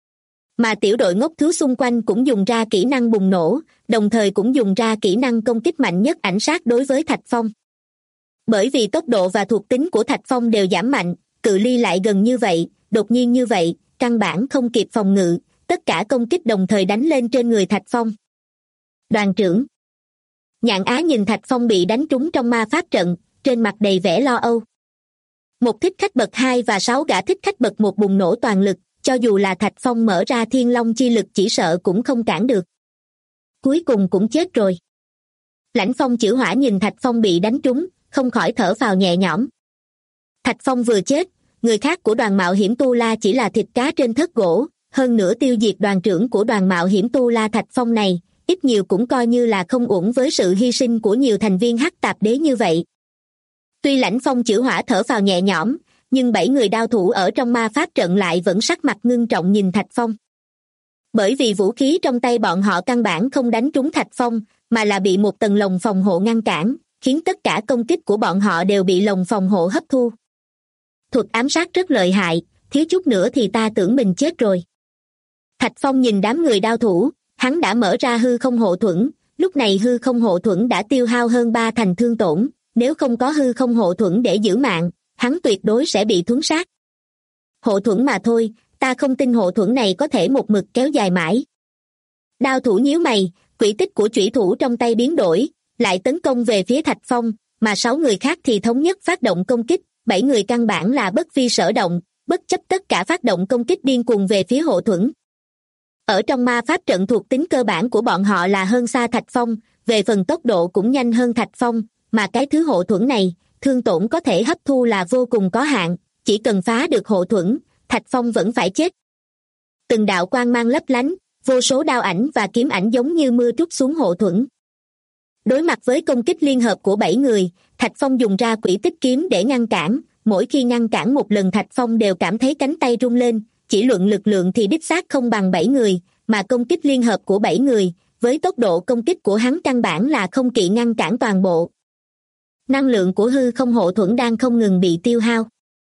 Mà tiểu đội ngốc thú xung quanh cũng dùng ra kỹ năng bùng nổ, đồng thời cũng dùng ra kỹ năng công kích mạnh nhất ảnh sát đối với Thạch Phong. Bởi vì tốc độ và thuộc tính của Thạch Phong đều giảm mạnh, cự ly lại gần như vậy, đột nhiên như vậy, căn bản không kịp phòng ngự, tất cả công kích đồng thời đánh lên trên người Thạch Phong. Đoàn trưởng. Nhạn Á nhìn Thạch Phong bị đánh trúng trong ma pháp trận, trên mặt đầy vẻ lo âu. Một thích khách bậc 2 và 6 gã thích khách bậc 1 bùng nổ toàn lực, cho dù là Thạch Phong mở ra thiên long chi lực chỉ sợ cũng không cản được. Cuối cùng cũng chết rồi. Lãnh Phong chữ hỏa nhìn Thạch Phong bị đánh trúng, không khỏi thở phào nhẹ nhõm. Thạch Phong vừa chết, người khác của đoàn mạo hiểm Tu La chỉ là thịt cá trên thớt gỗ, hơn nữa tiêu diệt đoàn trưởng của đoàn mạo hiểm Tu La Thạch Phong này, ít nhiều cũng coi như là không uổng với sự hy sinh của nhiều thành viên Hắc Tạp Đế như vậy. Tuy Lãnh Phong chữ hỏa thở phào nhẹ nhõm, nhưng 7 người đao thủ ở trong ma pháp trận lại vẫn sắc mặt ngưng trọng nhìn Thạch Phong. Bởi vì vũ khí trong tay bọn họ căn bản không đánh trúng Thạch Phong, mà là bị một tầng lồng phòng hộ ngăn cản, khiến tất cả công kích của bọn họ đều bị lồng phòng hộ hấp thu. Thuật ám sát rất lợi hại, thiếu chút nữa thì ta tưởng mình chết rồi. Thạch Phong nhìn đám người đao thủ, hắn đã mở ra hư không hộ thuẫn, lúc này hư không hộ thuẫn đã tiêu hao hơn 3 thành thương tổn, nếu không có hư không hộ thuẫn để giữ mạng, hắn tuyệt đối sẽ bị thuấn sát. Hộ thuẫn mà thôi, ta không tin hộ thuẫn này có thể một mực kéo dài mãi. Đao thủ nhíu mày, quỹ tích của chủy thủ trong tay biến đổi, lại tấn công về phía Thạch Phong, mà 6 người khác thì thống nhất phát động công kích, 7 người căn bản là bất vi sở động, bất chấp tất cả phát động công kích điên cuồng về phía hộ thuẫn. Ở trong ma pháp trận thuộc tính cơ bản của bọn họ là hơn xa Thạch Phong, về phần tốc độ cũng nhanh hơn Thạch Phong, mà cái thứ hộ thuẫn này, thương tổn có thể hấp thu là vô cùng có hạn, chỉ cần phá được hộ thuẫn, Thạch Phong vẫn phải chết. Từng đạo quang mang lấp lánh, vô số đao ảnh và kiếm ảnh giống như mưa trút xuống hộ thuẫn. Đối mặt với công kích liên hợp của 7 người, Thạch Phong dùng ra quỷ tích kiếm để ngăn cản, mỗi khi ngăn cản một lần Thạch Phong đều cảm thấy cánh tay rung lên, chỉ luận lực lượng thì đích xác không bằng 7 người, mà công kích liên hợp của 7 người, với tốc độ công kích của hắn căn bản là không kỵ ngăn cản toàn bộ. Năng lượng của hư không hộ thuẫn đang không ngừng bị tiêu hao.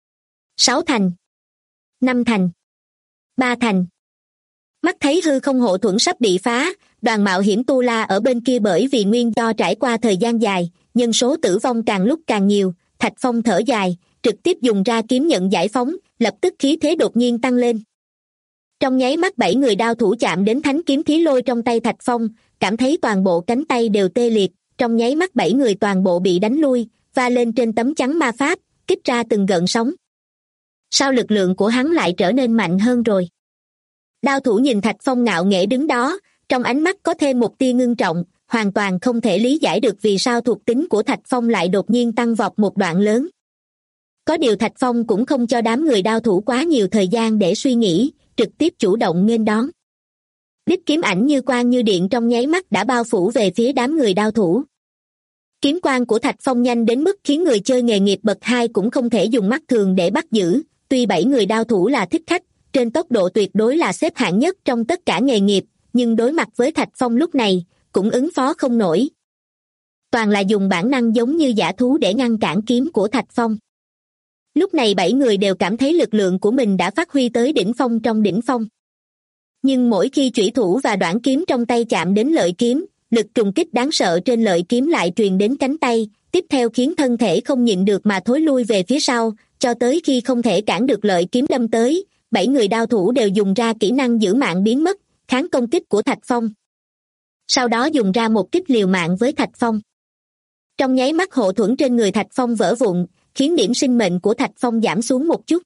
6 thành, 5 thành, 3 thành. Mắt thấy hư không hộ thuẫn sắp bị phá, Đoàn mạo hiểm Tu La ở bên kia bởi vì nguyên do trải qua thời gian dài, nhân số tử vong càng lúc càng nhiều. Thạch Phong thở dài, trực tiếp dùng ra kiếm nhận giải phóng, lập tức khí thế đột nhiên tăng lên. Trong nháy mắt 7 người đao thủ chạm đến thánh kiếm thí lôi trong tay Thạch Phong, cảm thấy toàn bộ cánh tay đều tê liệt, trong nháy mắt 7 người toàn bộ bị đánh lui, va lên trên tấm chắn ma pháp, kích ra từng gợn sóng. Sao lực lượng của hắn lại trở nên mạnh hơn rồi? Đao thủ nhìn Thạch Phong ngạo nghễ đứng đó, trong ánh mắt có thêm một tia ngưng trọng, hoàn toàn không thể lý giải được vì sao thuộc tính của Thạch Phong lại đột nhiên tăng vọt một đoạn lớn. Có điều Thạch Phong cũng không cho đám người đao thủ quá nhiều thời gian để suy nghĩ, trực tiếp chủ động nghênh đón. Đích kiếm ảnh như quang như điện trong nháy mắt đã bao phủ về phía đám người đao thủ. Kiếm quang của Thạch Phong nhanh đến mức khiến người chơi nghề nghiệp bậc 2 cũng không thể dùng mắt thường để bắt giữ, tuy 7 người đao thủ là thích khách, trên tốc độ tuyệt đối là xếp hạng nhất trong tất cả nghề nghiệp, nhưng đối mặt với Thạch Phong lúc này, cũng ứng phó không nổi. Toàn là dùng bản năng giống như dã thú để ngăn cản kiếm của Thạch Phong. Lúc này 7 người đều cảm thấy lực lượng của mình đã phát huy tới đỉnh phong trong đỉnh phong. Nhưng mỗi khi chủy thủ và đoạn kiếm trong tay chạm đến lợi kiếm, lực trùng kích đáng sợ trên lợi kiếm lại truyền đến cánh tay, tiếp theo khiến thân thể không nhịn được mà thối lui về phía sau, cho tới khi không thể cản được lợi kiếm đâm tới, 7 người đao thủ đều dùng ra kỹ năng giữ mạng biến mất, kháng công kích của Thạch Phong. Sau đó dùng ra một kích liều mạng với Thạch Phong. Trong nháy mắt hộ thuẫn trên người Thạch Phong vỡ vụn, khiến điểm sinh mệnh của Thạch Phong giảm xuống một chút.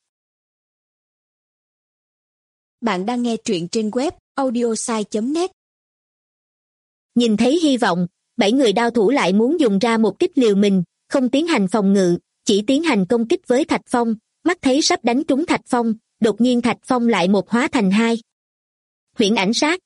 Bạn đang nghe truyện trên web audiosai.net. Nhìn thấy hy vọng, 7 người đao thủ lại muốn dùng ra một kích liều mình, không tiến hành phòng ngự, chỉ tiến hành công kích với Thạch Phong, mắt thấy sắp đánh trúng Thạch Phong, đột nhiên Thạch Phong lại một hóa thành hai. Huyễn ảnh sát.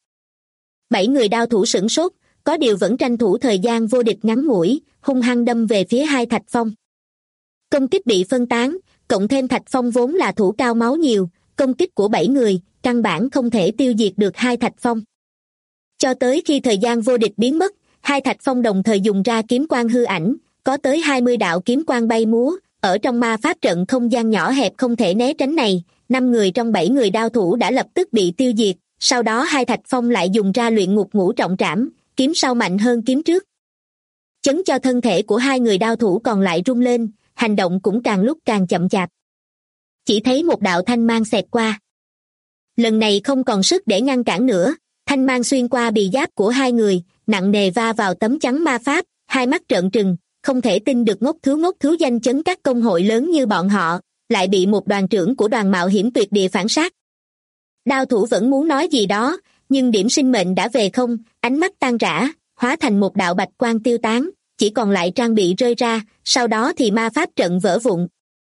7 người đao thủ sửng sốt, có điều vẫn tranh thủ thời gian vô địch ngắn ngủi, hung hăng đâm về phía hai Thạch Phong. Công kích bị phân tán, cộng thêm Thạch Phong vốn là thủ cao máu nhiều, công kích của 7 người, căn bản không thể tiêu diệt được hai Thạch Phong. Cho tới khi thời gian vô địch biến mất, hai Thạch Phong đồng thời dùng ra kiếm quang hư ảnh, có tới 20 đạo kiếm quang bay múa, ở trong ma pháp trận không gian nhỏ hẹp không thể né tránh này, 5 người trong 7 người đao thủ đã lập tức bị tiêu diệt, sau đó hai Thạch Phong lại dùng ra luyện ngục ngũ trọng trảm, kiếm sau mạnh hơn kiếm trước. Chấn cho thân thể của hai người đao thủ còn lại rung lên, hành động cũng càng lúc càng chậm chạp. Chỉ thấy một đạo thanh mang xẹt qua. Lần này không còn sức để ngăn cản nữa, thanh mang xuyên qua bì giáp của hai người, nặng nề va vào tấm chắn ma pháp, hai mắt trợn trừng, không thể tin được ngốc thứ danh chấn các công hội lớn như bọn họ, lại bị một đoàn trưởng của đoàn mạo hiểm tuyệt địa phản sát. Đao thủ vẫn muốn nói gì đó, nhưng điểm sinh mệnh đã về không, ánh mắt tan rã, hóa thành một đạo bạch quang tiêu tán, chỉ còn lại trang bị rơi ra, sau đó thì ma pháp trận vỡ vụn.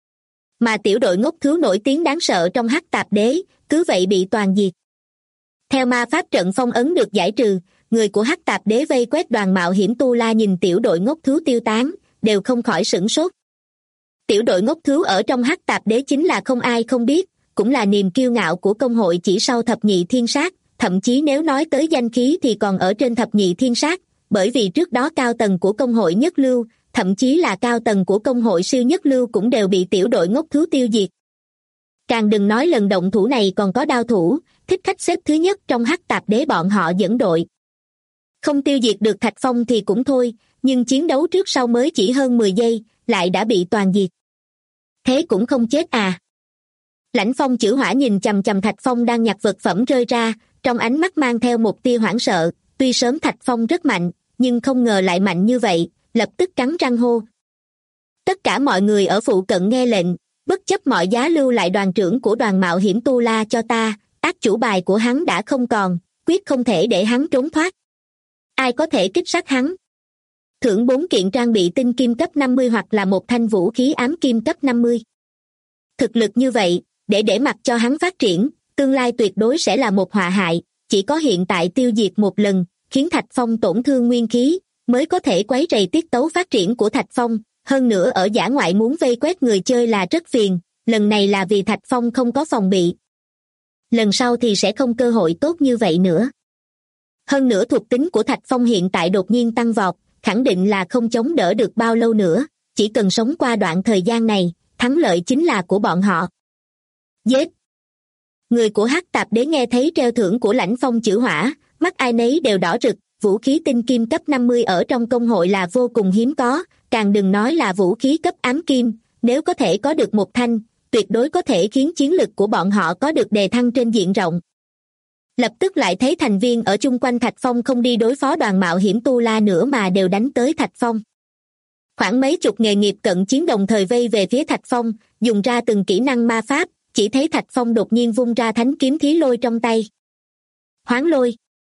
Mà tiểu đội ngốc thứ nổi tiếng đáng sợ trong Hắc Tạp Đế, cứ vậy bị toàn diệt. Theo ma pháp trận phong ấn được giải trừ, người của Hắc Tạp Đế vây quét đoàn mạo hiểm Tu La nhìn tiểu đội ngốc thứ tiêu tán, đều không khỏi sửng sốt. Tiểu đội ngốc thứ ở trong Hắc Tạp Đế chính là không ai không biết, cũng là niềm kiêu ngạo của công hội chỉ sau thập nhị thiên sát, thậm chí nếu nói tới danh khí thì còn ở trên thập nhị thiên sát, bởi vì trước đó cao tầng của công hội nhất lưu, thậm chí là cao tầng của công hội siêu nhất lưu cũng đều bị tiểu đội ngốc thứ tiêu diệt. Càng đừng nói lần động thủ này còn có đao thủ, thích khách xếp thứ nhất trong Hắc Tạp Đế bọn họ dẫn đội. Không tiêu diệt được Thạch Phong thì cũng thôi, nhưng chiến đấu trước sau mới chỉ hơn 10 giây, lại đã bị toàn diệt. Thế cũng không chết à? Lãnh Phong chữ hỏa nhìn chằm chằm Thạch Phong đang nhặt vật phẩm rơi ra, trong ánh mắt mang theo một tia hoảng sợ, tuy sớm Thạch Phong rất mạnh, nhưng không ngờ lại mạnh như vậy, lập tức cắn răng hô. Tất cả mọi người ở phụ cận nghe lệnh, bất chấp mọi giá lưu lại đoàn trưởng của đoàn mạo hiểm Tu La cho ta, ác chủ bài của hắn đã không còn, quyết không thể để hắn trốn thoát. Ai có thể kích sát hắn? Thưởng 4 kiện trang bị tinh kim cấp 50 hoặc là một thanh vũ khí ám kim cấp 50. Thực lực như vậy, để mặc cho hắn phát triển, tương lai tuyệt đối sẽ là một họa hại, chỉ có hiện tại tiêu diệt một lần, khiến Thạch Phong tổn thương nguyên khí, mới có thể quấy rầy tiết tấu phát triển của Thạch Phong, hơn nữa ở dã ngoại muốn vây quét người chơi là rất phiền, lần này là vì Thạch Phong không có phòng bị. Lần sau thì sẽ không cơ hội tốt như vậy nữa. Hơn nữa thuộc tính của Thạch Phong hiện tại đột nhiên tăng vọt, khẳng định là không chống đỡ được bao lâu nữa, chỉ cần sống qua đoạn thời gian này, thắng lợi chính là của bọn họ. Giết! Người của Hắc Tạp Đế nghe thấy treo thưởng của Lãnh Phong chữ hỏa, mắt ai nấy đều đỏ rực, vũ khí tinh kim cấp 50 ở trong công hội là vô cùng hiếm có, càng đừng nói là vũ khí cấp ám kim, nếu có thể có được một thanh, tuyệt đối có thể khiến chiến lực của bọn họ có được đề thăng trên diện rộng. Lập tức lại thấy thành viên ở chung quanh Thạch Phong không đi đối phó đoàn mạo hiểm Tu La nữa mà đều đánh tới Thạch Phong. Khoảng mấy chục nghề nghiệp cận chiến đồng thời vây về phía Thạch Phong, dùng ra từng kỹ năng ma pháp, chỉ thấy Thạch Phong đột nhiên vung ra thánh kiếm thí lôi trong tay. Hoán lôi.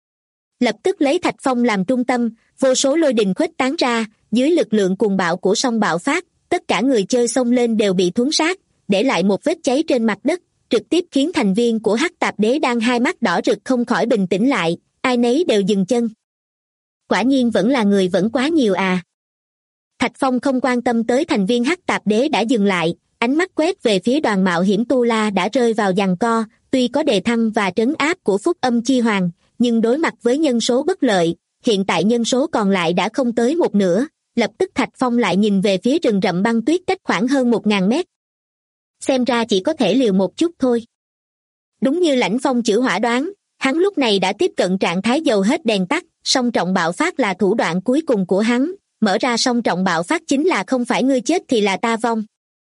Lập tức lấy Thạch Phong làm trung tâm, vô số lôi đình khuếch tán ra, dưới lực lượng cuồng bạo của song bạo phát, tất cả người chơi xông lên đều bị thuấn sát, để lại một vết cháy trên mặt đất, trực tiếp khiến thành viên của Hắc Tạp Đế đang hai mắt đỏ rực không khỏi bình tĩnh lại, ai nấy đều dừng chân. Quả nhiên vẫn là người vẫn quá nhiều à. Thạch Phong không quan tâm tới thành viên Hắc Tạp Đế đã dừng lại, ánh mắt quét về phía đoàn mạo hiểm Tu La đã rơi vào giằng co, tuy có đề thăng và trấn áp của Phúc Âm Chi Hoàng, nhưng đối mặt với nhân số bất lợi, hiện tại nhân số còn lại đã không tới một nửa, lập tức Thạch Phong lại nhìn về phía rừng rậm băng tuyết cách khoảng hơn 1000 mét. Xem ra chỉ có thể liều một chút thôi. Đúng như Lãnh Phong chữ hỏa đoán, hắn lúc này đã tiếp cận trạng thái dầu hết đèn tắt, song trọng bạo phát là thủ đoạn cuối cùng của hắn, mở ra song trọng bạo phát chính là không phải ngươi chết thì là ta vong.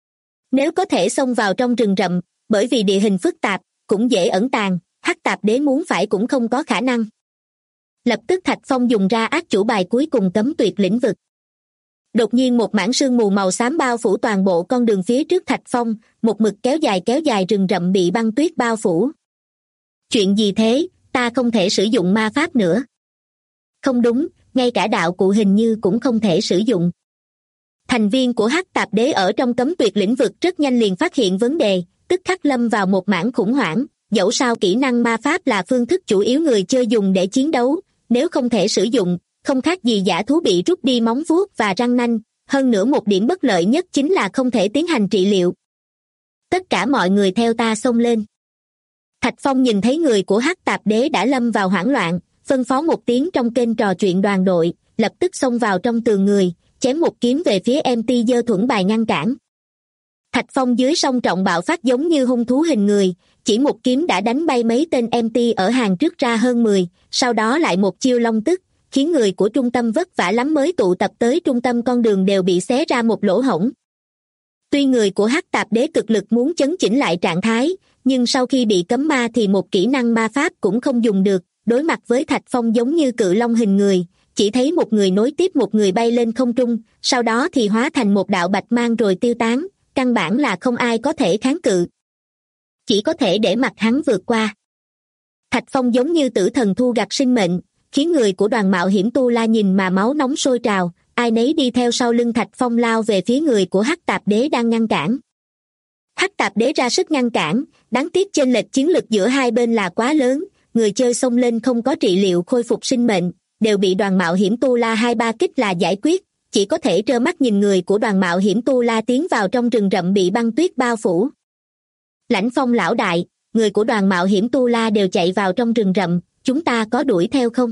Nếu có thể xông vào trong rừng rậm, bởi vì địa hình phức tạp, cũng dễ ẩn tàng, Hắc Tạp Đế muốn phải cũng không có khả năng. Lập tức Thạch Phong dùng ra ác chủ bài cuối cùng cấm tuyệt lĩnh vực. Đột nhiên một mảng sương mù màu xám bao phủ toàn bộ con đường phía trước Thạch Phong, một mực kéo dài rừng rậm bị băng tuyết bao phủ. Chuyện gì thế, ta không thể sử dụng ma pháp nữa. Không đúng, ngay cả đạo cụ hình như cũng không thể sử dụng. Thành viên của Hắc Tạp Đế ở trong cấm tuyệt lĩnh vực rất nhanh liền phát hiện vấn đề, tức khắc lâm vào một mảng khủng hoảng, dẫu sao kỹ năng ma pháp là phương thức chủ yếu người chơi dùng để chiến đấu, nếu không thể sử dụng, không khác gì dã thú bị rút đi móng vuốt và răng nanh, hơn nữa một điểm bất lợi nhất chính là không thể tiến hành trị liệu. Tất cả mọi người theo ta xông lên. Thạch Phong nhìn thấy người của Hắc Tạp Đế đã lâm vào hoảng loạn, phân phó một tiếng trong kênh trò chuyện đoàn đội, lập tức xông vào trong tường người, chém một kiếm về phía MT giơ thuẫn bài ngăn cản. Thạch Phong dưới song trọng bạo phát giống như hung thú hình người, chỉ một kiếm đã đánh bay mấy tên MT ở hàng trước ra hơn 10, sau đó lại một chiêu long tức, khiến người của trung tâm vất vả lắm mới tụ tập tới trung tâm con đường đều bị xé ra một lỗ hổng. Tuy người của Hắc Tạp Đế cực lực muốn chấn chỉnh lại trạng thái, nhưng sau khi bị cấm ma thì một kỹ năng ma pháp cũng không dùng được, đối mặt với Thạch Phong giống như cự long hình người, chỉ thấy một người nối tiếp một người bay lên không trung, sau đó thì hóa thành một đạo bạch mang rồi tiêu tán, căn bản là không ai có thể kháng cự. Chỉ có thể để mặc hắn vượt qua. Thạch Phong giống như tử thần thu gặt sinh mệnh, khiến người của đoàn mạo hiểm Tu La nhìn mà máu nóng sôi trào, ai nấy đi theo sau lưng Thạch Phong lao về phía người của Hắc Tạp Đế đang ngăn cản. Hắc Tạp Đế ra sức ngăn cản, đáng tiếc chênh lệch chiến lực giữa hai bên là quá lớn, người chơi xông lên không có trị liệu khôi phục sinh mệnh, đều bị đoàn mạo hiểm Tu La 2-3 kích là giải quyết, chỉ có thể trơ mắt nhìn người của đoàn mạo hiểm Tu La tiến vào trong rừng rậm bị băng tuyết bao phủ. Lãnh Phong lão đại, người của đoàn mạo hiểm Tu La đều chạy vào trong rừng rậm, chúng ta có đuổi theo không?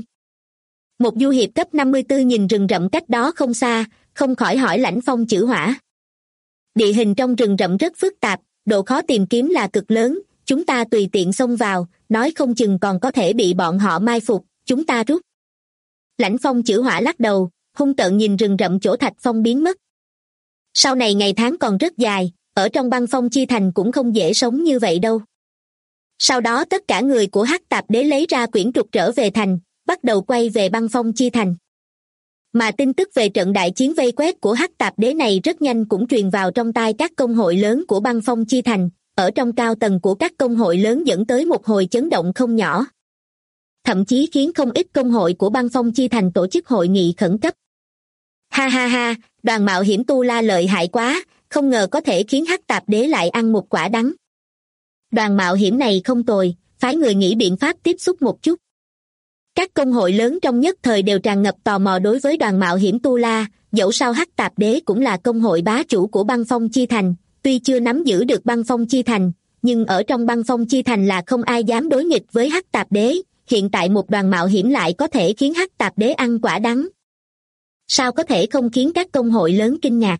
Một du hiệp cấp 54 nhìn rừng rậm cách đó không xa, không khỏi hỏi Lãnh Phong chữ hỏa. Địa hình trong rừng rậm rất phức tạp, độ khó tìm kiếm là cực lớn, chúng ta tùy tiện xông vào, nói không chừng còn có thể bị bọn họ mai phục, chúng ta rút. Lãnh Phong chữ hỏa lắc đầu, hung tợn nhìn rừng rậm chỗ Thạch Phong biến mất. Sau này ngày tháng còn rất dài, ở trong băng phong chi thành cũng không dễ sống như vậy đâu. Sau đó tất cả người của Hắc Tạp Đế lấy ra quyển trục trở về thành, bắt đầu quay về băng phong chi thành. Mà tin tức về trận đại chiến vây quét của Hắc Tạp Đế này rất nhanh cũng truyền vào trong tai các công hội lớn của băng phong chi thành, ở trong cao tầng của các công hội lớn dẫn tới một hồi chấn động không nhỏ. Thậm chí khiến không ít công hội của băng phong chi thành tổ chức hội nghị khẩn cấp. Ha ha ha, đoàn mạo hiểm Tu La lợi hại quá, không ngờ có thể khiến Hắc Tạp Đế lại ăn một quả đắng. Đoàn mạo hiểm này không tồi, phái người nghĩ biện pháp tiếp xúc một chút. Các công hội lớn trong nhất thời đều tràn ngập tò mò đối với đoàn mạo hiểm Tu La, dẫu sao Hắc Tạp Đế cũng là công hội bá chủ của băng phong chi thành, tuy chưa nắm giữ được băng phong chi thành, nhưng ở trong băng phong chi thành là không ai dám đối nghịch với Hắc Tạp Đế, hiện tại một đoàn mạo hiểm lại có thể khiến Hắc Tạp Đế ăn quả đắng. Sao có thể không khiến các công hội lớn kinh ngạc?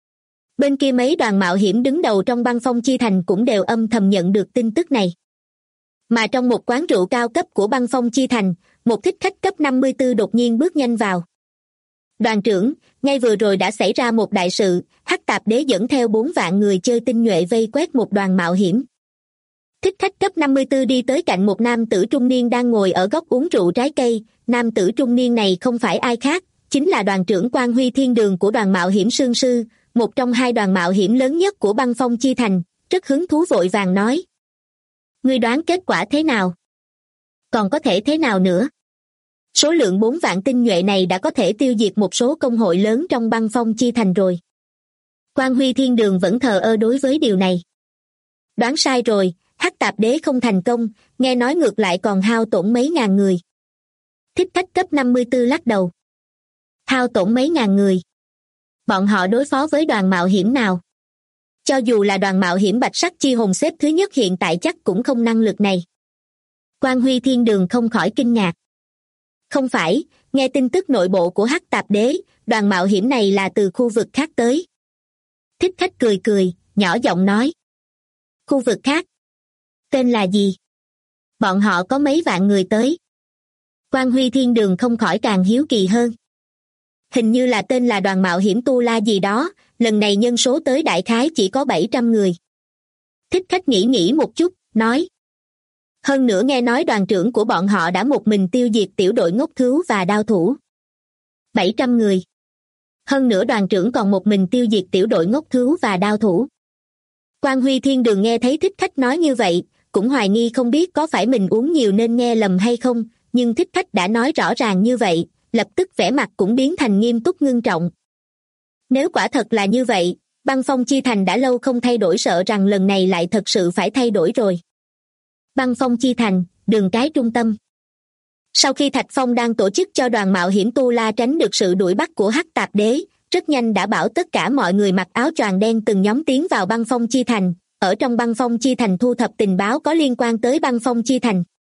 Bên kia mấy đoàn mạo hiểm đứng đầu trong băng phong chi thành cũng đều âm thầm nhận được tin tức này. Mà trong một quán rượu cao cấp của băng phong chi thành, một thích khách cấp 54 đột nhiên bước nhanh vào. Đoàn trưởng, ngay vừa rồi đã xảy ra một đại sự, Hắc Tạp Đế dẫn theo 4 vạn người chơi tinh nhuệ vây quét một đoàn mạo hiểm. Thích khách cấp 54 đi tới cạnh một nam tử trung niên đang ngồi ở góc uống rượu trái cây. Nam tử trung niên này không phải ai khác, chính là đoàn trưởng Quan Huy Thiên Đường của đoàn mạo hiểm Sương Sư, một trong 2 đoàn mạo hiểm lớn nhất của băng phong chi thành, rất hứng thú vội vàng nói. Ngươi đoán kết quả thế nào? Còn có thể thế nào nữa? Số lượng 4 vạn tinh nhuệ này đã có thể tiêu diệt một số công hội lớn trong băng phong chi thành rồi. Quan Huy Thiên Đường vẫn thờ ơ đối với điều này. Đoán sai rồi, Hắc Tạp Đế không thành công, nghe nói ngược lại còn hao tổn mấy ngàn người. Thích khách cấp 54 lắc đầu. Hao tổn mấy ngàn người. Bọn họ đối phó với đoàn mạo hiểm nào? Cho dù là đoàn mạo hiểm Bạch Sắc Chi Hồn xếp thứ nhất hiện tại chắc cũng không năng lực này. Quan Huy Thiên Đường không khỏi kinh ngạc. Không phải, nghe tin tức nội bộ của Hắc Tạp Đế, đoàn mạo hiểm này là từ khu vực khác tới. Thích khách cười cười, nhỏ giọng nói. Khu vực khác? Tên là gì? Bọn họ có mấy vạn người tới. Quan Huy Thiên Đường không khỏi càng hiếu kỳ hơn. Hình như là tên là đoàn mạo hiểm Tu La gì đó, lần này nhân số tới đại khái chỉ có 700 người. Thích khách nghĩ một chút, nói. Hơn nữa nghe nói đoàn trưởng của bọn họ đã một mình tiêu diệt tiểu đội ngốc thứu và đao thủ. 700 người. Hơn nữa đoàn trưởng còn một mình tiêu diệt tiểu đội ngốc thứu và đao thủ. Quan Huy Thiên Đường nghe thấy thích khách nói như vậy, cũng hoài nghi không biết có phải mình uống nhiều nên nghe lầm hay không, nhưng thích khách đã nói rõ ràng như vậy, lập tức vẻ mặt cũng biến thành nghiêm túc ngưng trọng. Nếu quả thật là như vậy, băng phong chi thành đã lâu không thay đổi, sợ rằng lần này lại thật sự phải thay đổi rồi. Băng phong chi thành, đường cái trung tâm. Sau khi Thạch Phong đang tổ chức cho đoàn mạo hiểm Tu La tránh được sự đuổi bắt của Hắc Tạp Đế, rất nhanh đã bảo tất cả mọi người mặc áo choàng đen từng nhóm tiến vào băng phong chi thành, ở trong băng phong chi thành thu thập tình báo có liên quan tới băng phong chi thành.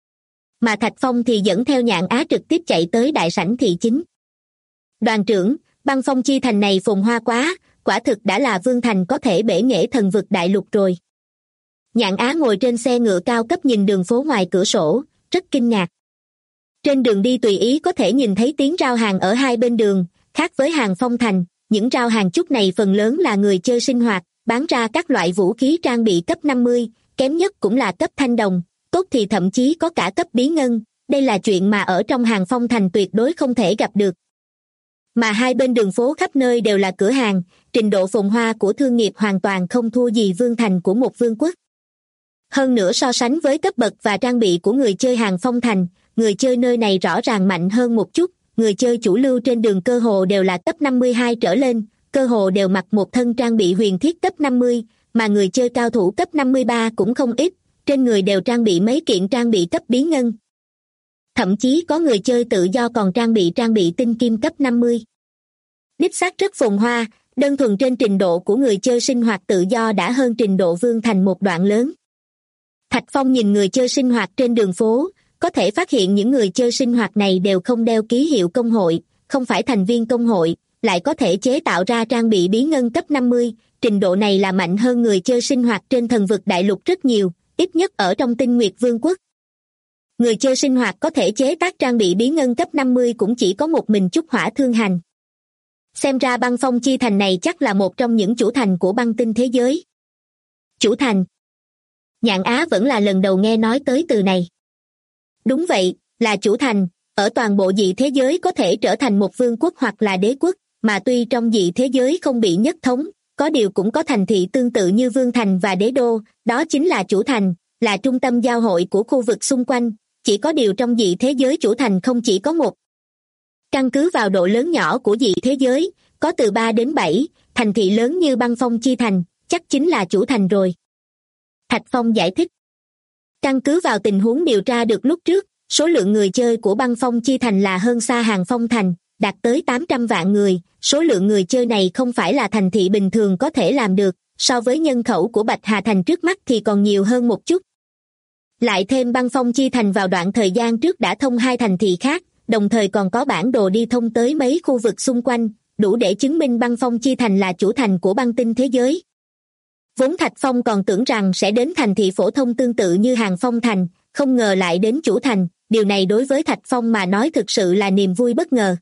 Mà Thạch Phong thì dẫn theo Nhạn Á trực tiếp chạy tới đại sảnh thị chính. Đoàn trưởng, băng phong chi thành này phồn hoa quá, quả thực đã là vương thành có thể bể nghệ thần vực đại lục rồi. Nhạn Á ngồi trên xe ngựa cao cấp nhìn đường phố ngoài cửa sổ, rất kinh ngạc. Trên đường đi tùy ý có thể nhìn thấy tiếng rao hàng ở hai bên đường, khác với hàng phong thành, những rao hàng chút này phần lớn là người chơi sinh hoạt, bán ra các loại vũ khí trang bị cấp 50, kém nhất cũng là cấp thanh đồng, tốt thì thậm chí có cả cấp bí ngân, đây là chuyện mà ở trong hàng phong thành tuyệt đối không thể gặp được. Mà hai bên đường phố khắp nơi đều là cửa hàng, trình độ phồn hoa của thương nghiệp hoàn toàn không thua gì vương thành của một vương quốc. Hơn nữa so sánh với cấp bậc và trang bị của người chơi hàng phong thành, người chơi nơi này rõ ràng mạnh hơn một chút, người chơi chủ lưu trên đường cơ hồ đều là cấp 52 trở lên, cơ hồ đều mặc một thân trang bị huyền thiết cấp 50, mà người chơi cao thủ cấp 53 cũng không ít, trên người đều trang bị mấy kiện trang bị cấp bí ngân. Thậm chí có người chơi tự do còn trang bị tinh kim cấp 50. Đích xác rất phồn hoa, đơn thuần trên trình độ của người chơi sinh hoạt tự do đã hơn trình độ vương thành một đoạn lớn. Thạch Phong nhìn người chơi sinh hoạt trên đường phố, có thể phát hiện những người chơi sinh hoạt này đều không đeo ký hiệu công hội, không phải thành viên công hội, lại có thể chế tạo ra trang bị bí ngân cấp 50, trình độ này là mạnh hơn người chơi sinh hoạt trên thần vực đại lục rất nhiều, ít nhất ở trong Tinh Nguyệt Vương quốc. Người chơi sinh hoạt có thể chế tác trang bị bí ngân cấp 50 cũng chỉ có một mình Trúc Hỏa Thương Hành. Xem ra băng phong chi thành này chắc là một trong những chủ thành của băng tinh thế giới. Chủ thành. Nhạn Á vẫn là lần đầu nghe nói tới từ này. Đúng vậy, là chủ thành, ở toàn bộ dị thế giới có thể trở thành một vương quốc hoặc là đế quốc, mà tuy trong dị thế giới không bị nhất thống, có điều cũng có thành thị tương tự như vương thành và đế đô, đó chính là chủ thành, là trung tâm giao hội của khu vực xung quanh, chỉ có điều trong dị thế giới chủ thành không chỉ có một. Căn cứ vào độ lớn nhỏ của dị thế giới, có từ 3 đến 7, thành thị lớn như băng phong chi thành, chắc chính là chủ thành rồi. Thạch Phong giải thích. Căn cứ vào tình huống điều tra được lúc trước, số lượng người chơi của băng phong chi thành là hơn xa hàng phong thành, đạt tới 800 vạn người, số lượng người chơi này không phải là thành thị bình thường có thể làm được, so với nhân khẩu của Bạch Hà Thành trước mắt thì còn nhiều hơn một chút. Lại thêm băng phong chi thành vào đoạn thời gian trước đã thông hai thành thị khác, đồng thời còn có bản đồ đi thông tới mấy khu vực xung quanh, đủ để chứng minh băng phong chi thành là chủ thành của băng tinh thế giới. Vốn Thạch Phong còn tưởng rằng sẽ đến thành thị phổ thông tương tự như hàng phong thành, không ngờ lại đến chủ thành, điều này đối với Thạch Phong mà nói thực sự là niềm vui bất ngờ.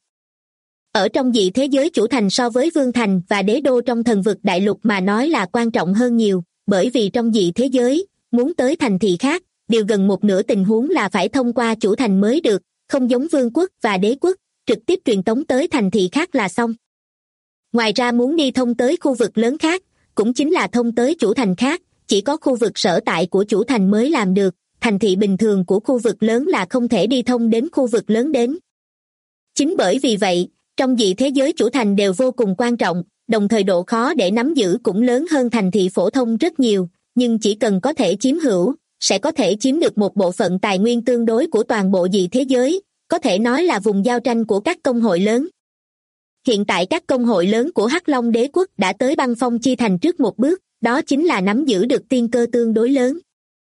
Ở trong dị thế giới, chủ thành so với vương thành và đế đô trong thần vực đại lục mà nói là quan trọng hơn nhiều, bởi vì trong dị thế giới, muốn tới thành thị khác, điều gần một nửa tình huống là phải thông qua chủ thành mới được, không giống vương quốc và đế quốc, trực tiếp truyền tống tới thành thị khác là xong. Ngoài ra muốn đi thông tới khu vực lớn khác, cũng chính là thông tới chủ thành khác, chỉ có khu vực sở tại của chủ thành mới làm được, thành thị bình thường của khu vực lớn là không thể đi thông đến khu vực lớn đến. Chính bởi vì vậy, trong dị thế giới chủ thành đều vô cùng quan trọng, đồng thời độ khó để nắm giữ cũng lớn hơn thành thị phổ thông rất nhiều, nhưng chỉ cần có thể chiếm hữu, sẽ có thể chiếm được một bộ phận tài nguyên tương đối của toàn bộ dị thế giới, có thể nói là vùng giao tranh của các công hội lớn. Hiện tại các công hội lớn của Hắc Long Đế quốc đã tới Băng Phong Chi Thành trước một bước, đó chính là nắm giữ được tiên cơ tương đối lớn.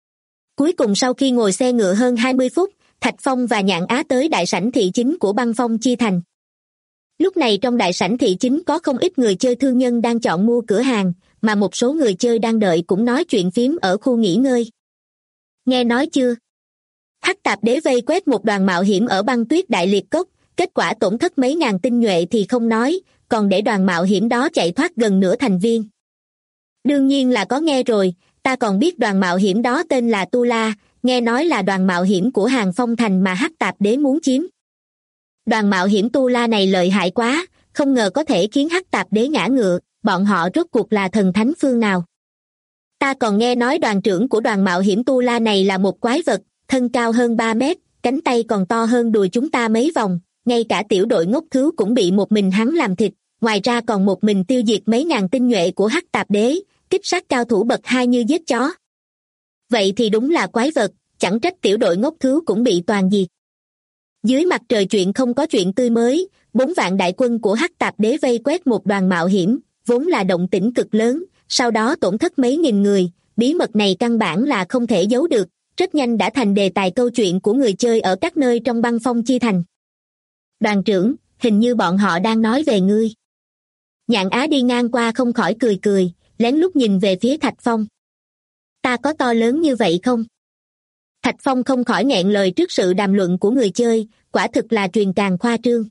Cuối cùng sau khi ngồi xe ngựa hơn 20 phút, Thạch Phong và Nhạn Á tới đại sảnh thị chính của Băng Phong Chi Thành. Lúc này trong đại sảnh thị chính có không ít người chơi thương nhân đang chọn mua cửa hàng, mà một số người chơi đang đợi cũng nói chuyện phím ở khu nghỉ ngơi. Nghe nói chưa? Hắc Tạp Đế vây quét một đoàn mạo hiểm ở băng tuyết đại liệt cốc, kết quả tổn thất mấy ngàn tinh nhuệ thì không nói, còn để đoàn mạo hiểm đó chạy thoát gần nửa thành viên. Đương nhiên là có nghe rồi, ta còn biết đoàn mạo hiểm đó tên là Tu La, nghe nói là đoàn mạo hiểm của Hàng Phong Thành mà Hắc Tạp Đế muốn chiếm. Đoàn mạo hiểm Tu La này lợi hại quá, không ngờ có thể khiến Hắc Tạp Đế ngã ngựa, bọn họ rốt cuộc là thần thánh phương nào. Ta còn nghe nói đoàn trưởng của đoàn mạo hiểm Tu La này là một quái vật, thân cao hơn 3 mét, cánh tay còn to hơn đùi chúng ta mấy vòng, ngay cả tiểu đội ngốc cứu cũng bị một mình hắn làm thịt, ngoài ra còn một mình tiêu diệt mấy ngàn tinh nhuệ của Hắc Tạp Đế, kích sát cao thủ bậc 2 như giết chó. Vậy thì đúng là quái vật, chẳng trách tiểu đội ngốc cứu cũng bị toàn diệt. Dưới mặt trời chuyện không có chuyện tươi mới, 4 vạn đại quân của Hắc Tạp Đế vây quét một đoàn mạo hiểm, vốn là động tĩnh cực lớn, sau đó tổn thất mấy nghìn người, bí mật này căn bản là không thể giấu được, rất nhanh đã thành đề tài câu chuyện của người chơi ở các nơi trong Băng Phong Chi Thành. Đoàn trưởng, hình như bọn họ đang nói về ngươi. Nhạn Á đi ngang qua không khỏi cười cười, lén lút nhìn về phía Thạch Phong. Ta có to lớn như vậy không? Thạch Phong không khỏi nghẹn lời trước sự đàm luận của người chơi, quả thực là truyền càng khoa trương.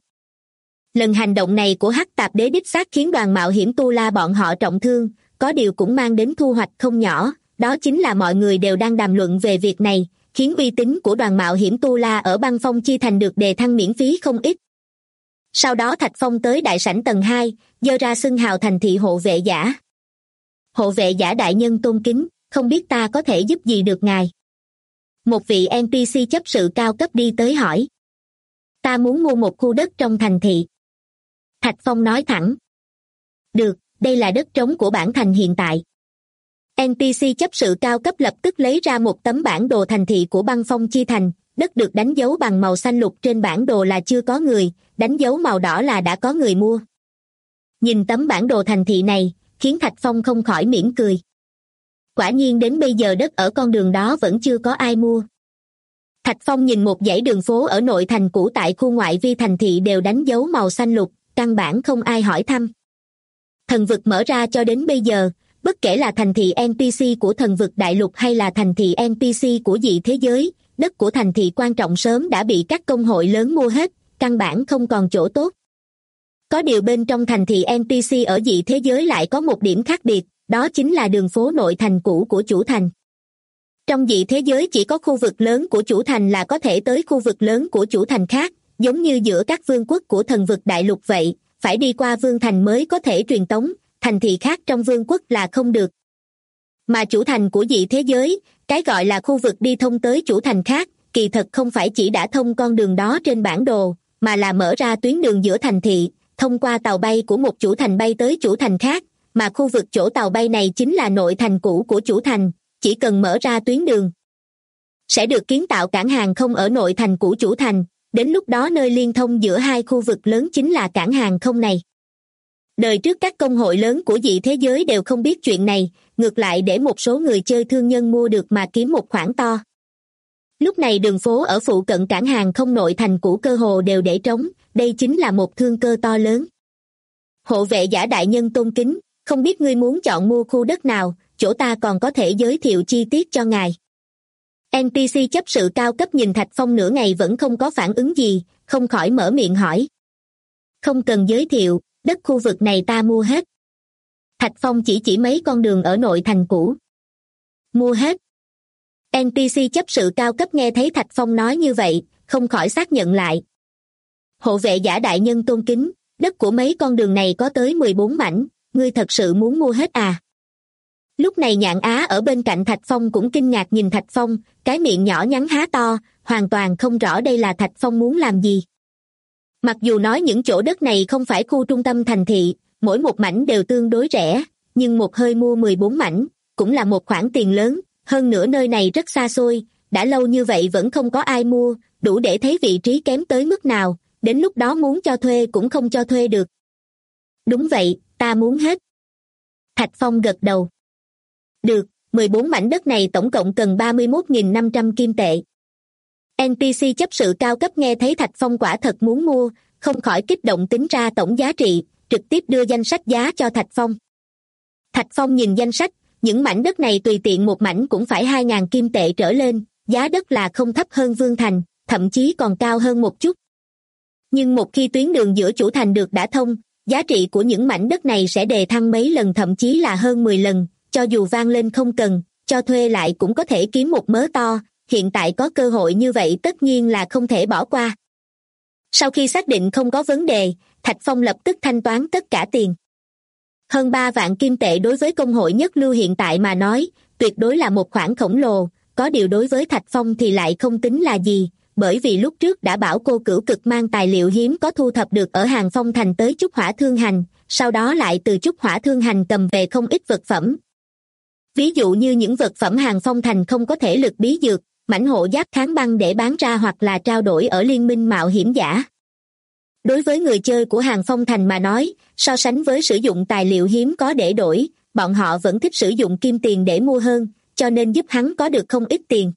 Lần hành động này của Hắc Tạp Đế đích xác khiến đoàn mạo hiểm Tu La bọn họ trọng thương, có điều cũng mang đến thu hoạch không nhỏ, đó chính là mọi người đều đang đàm luận về việc này, khiến uy tín của đoàn mạo hiểm Tu La ở Băng Phong Chi Thành được đề thăng miễn phí không ít. Sau đó Thạch Phong tới đại sảnh tầng 2, giơ ra xưng hào thành thị hộ vệ giả. Hộ vệ giả đại nhân tôn kính, không biết ta có thể giúp gì được ngài? Một vị NPC chấp sự cao cấp đi tới hỏi. Ta muốn mua một khu đất trong thành thị. Thạch Phong nói thẳng. Được, đây là đất trống của bản thành hiện tại. NPC chấp sự cao cấp lập tức lấy ra một tấm bản đồ thành thị của Băng Phong Chi Thành, đất được đánh dấu bằng màu xanh lục trên bản đồ là chưa có người, đánh dấu màu đỏ là đã có người mua. Nhìn tấm bản đồ thành thị này, khiến Thạch Phong không khỏi mỉm cười. Quả nhiên đến bây giờ đất ở con đường đó vẫn chưa có ai mua. Thạch Phong nhìn một dãy đường phố ở nội thành cũ tại khu ngoại vi thành thị đều đánh dấu màu xanh lục, căn bản không ai hỏi thăm. Thần vực mở ra cho đến bây giờ, bất kể là thành thị NPC của thần vực đại lục hay là thành thị NPC của dị thế giới, đất của thành thị quan trọng sớm đã bị các công hội lớn mua hết, căn bản không còn chỗ tốt. Có điều bên trong thành thị NPC ở dị thế giới lại có một điểm khác biệt, đó chính là đường phố nội thành cũ của chủ thành. Trong dị thế giới chỉ có khu vực lớn của chủ thành là có thể tới khu vực lớn của chủ thành khác, giống như giữa các vương quốc của thần vực đại lục vậy, phải đi qua vương thành mới có thể truyền tống, thành thị khác trong vương quốc là không được. Mà chủ thành của dị thế giới, cái gọi là khu vực đi thông tới chủ thành khác, kỳ thật không phải chỉ đã thông con đường đó trên bản đồ, mà là mở ra tuyến đường giữa thành thị, thông qua tàu bay của một chủ thành bay tới chủ thành khác, mà khu vực chỗ tàu bay này chính là nội thành cũ của chủ thành, chỉ cần mở ra tuyến đường sẽ được kiến tạo cảng hàng không ở nội thành cũ chủ thành, đến lúc đó nơi liên thông giữa hai khu vực lớn chính là cảng hàng không này. Đời trước các công hội lớn của dị thế giới đều không biết chuyện này, ngược lại để một số người chơi thương nhân mua được mà kiếm một khoản to. Lúc này đường phố ở phụ cận cảng hàng không nội thành cũ cơ hồ đều để trống, đây chính là một thương cơ to lớn. Hộ vệ giả đại nhân tôn kính, không biết ngươi muốn chọn mua khu đất nào, chỗ ta còn có thể giới thiệu chi tiết cho ngài. NPC chấp sự cao cấp nhìn Thạch Phong nửa ngày vẫn không có phản ứng gì, không khỏi mở miệng hỏi. Không cần giới thiệu, đất khu vực này ta mua hết. Thạch Phong chỉ mấy con đường ở nội thành cũ. Mua hết. NPC chấp sự cao cấp nghe thấy Thạch Phong nói như vậy, không khỏi xác nhận lại. Hộ vệ giả đại nhân tôn kính, đất của mấy con đường này có tới 14 mảnh, ngươi thật sự muốn mua hết à? Lúc này Nhạn Á ở bên cạnh Thạch Phong cũng kinh ngạc nhìn Thạch Phong, cái miệng nhỏ nhắn há to, hoàn toàn không rõ đây là Thạch Phong muốn làm gì. Mặc dù nói những chỗ đất này không phải khu trung tâm thành thị, mỗi một mảnh đều tương đối rẻ, nhưng một hơi mua 14 mảnh, cũng là một khoản tiền lớn, hơn nữa nơi này rất xa xôi, đã lâu như vậy vẫn không có ai mua, đủ để thấy vị trí kém tới mức nào, đến lúc đó muốn cho thuê cũng không cho thuê được. Đúng vậy, ta muốn hết. Thạch Phong gật đầu. Được, 14 mảnh đất này tổng cộng cần 31.500 kim tệ. NPC chấp sự cao cấp nghe thấy Thạch Phong quả thật muốn mua, không khỏi kích động tính ra tổng giá trị, trực tiếp đưa danh sách giá cho Thạch Phong. Thạch Phong nhìn danh sách, những mảnh đất này tùy tiện một mảnh cũng phải 2.000 kim tệ trở lên, giá đất là không thấp hơn Vương Thành, thậm chí còn cao hơn một chút. Nhưng một khi tuyến đường giữa chủ thành được đả thông, giá trị của những mảnh đất này sẽ đề thăng mấy lần thậm chí là hơn 10 lần, cho dù vang lên không cần, cho thuê lại cũng có thể kiếm một mớ to, hiện tại có cơ hội như vậy tất nhiên là không thể bỏ qua. Sau khi xác định không có vấn đề, Thạch Phong lập tức thanh toán tất cả tiền. Hơn 3 vạn kim tệ đối với công hội nhất lưu hiện tại mà nói, tuyệt đối là một khoản khổng lồ, có điều đối với Thạch Phong thì lại không tính là gì, bởi vì lúc trước đã bảo cô Cửu Cực mang tài liệu hiếm có thu thập được ở Hàng Phong Thành tới Trúc Hỏa Thương Hành, sau đó lại từ Trúc Hỏa Thương Hành cầm về không ít vật phẩm. Ví dụ như những vật phẩm Hàng Phong Thành không có thể lực bí dược, mảnh hộ giáp kháng băng để bán ra hoặc là trao đổi ở liên minh mạo hiểm giả. Đối với người chơi của Hàng Phong Thành mà nói, so sánh với sử dụng tài liệu hiếm có để đổi, bọn họ vẫn thích sử dụng kim tiền để mua hơn, cho nên giúp hắn có được không ít tiền.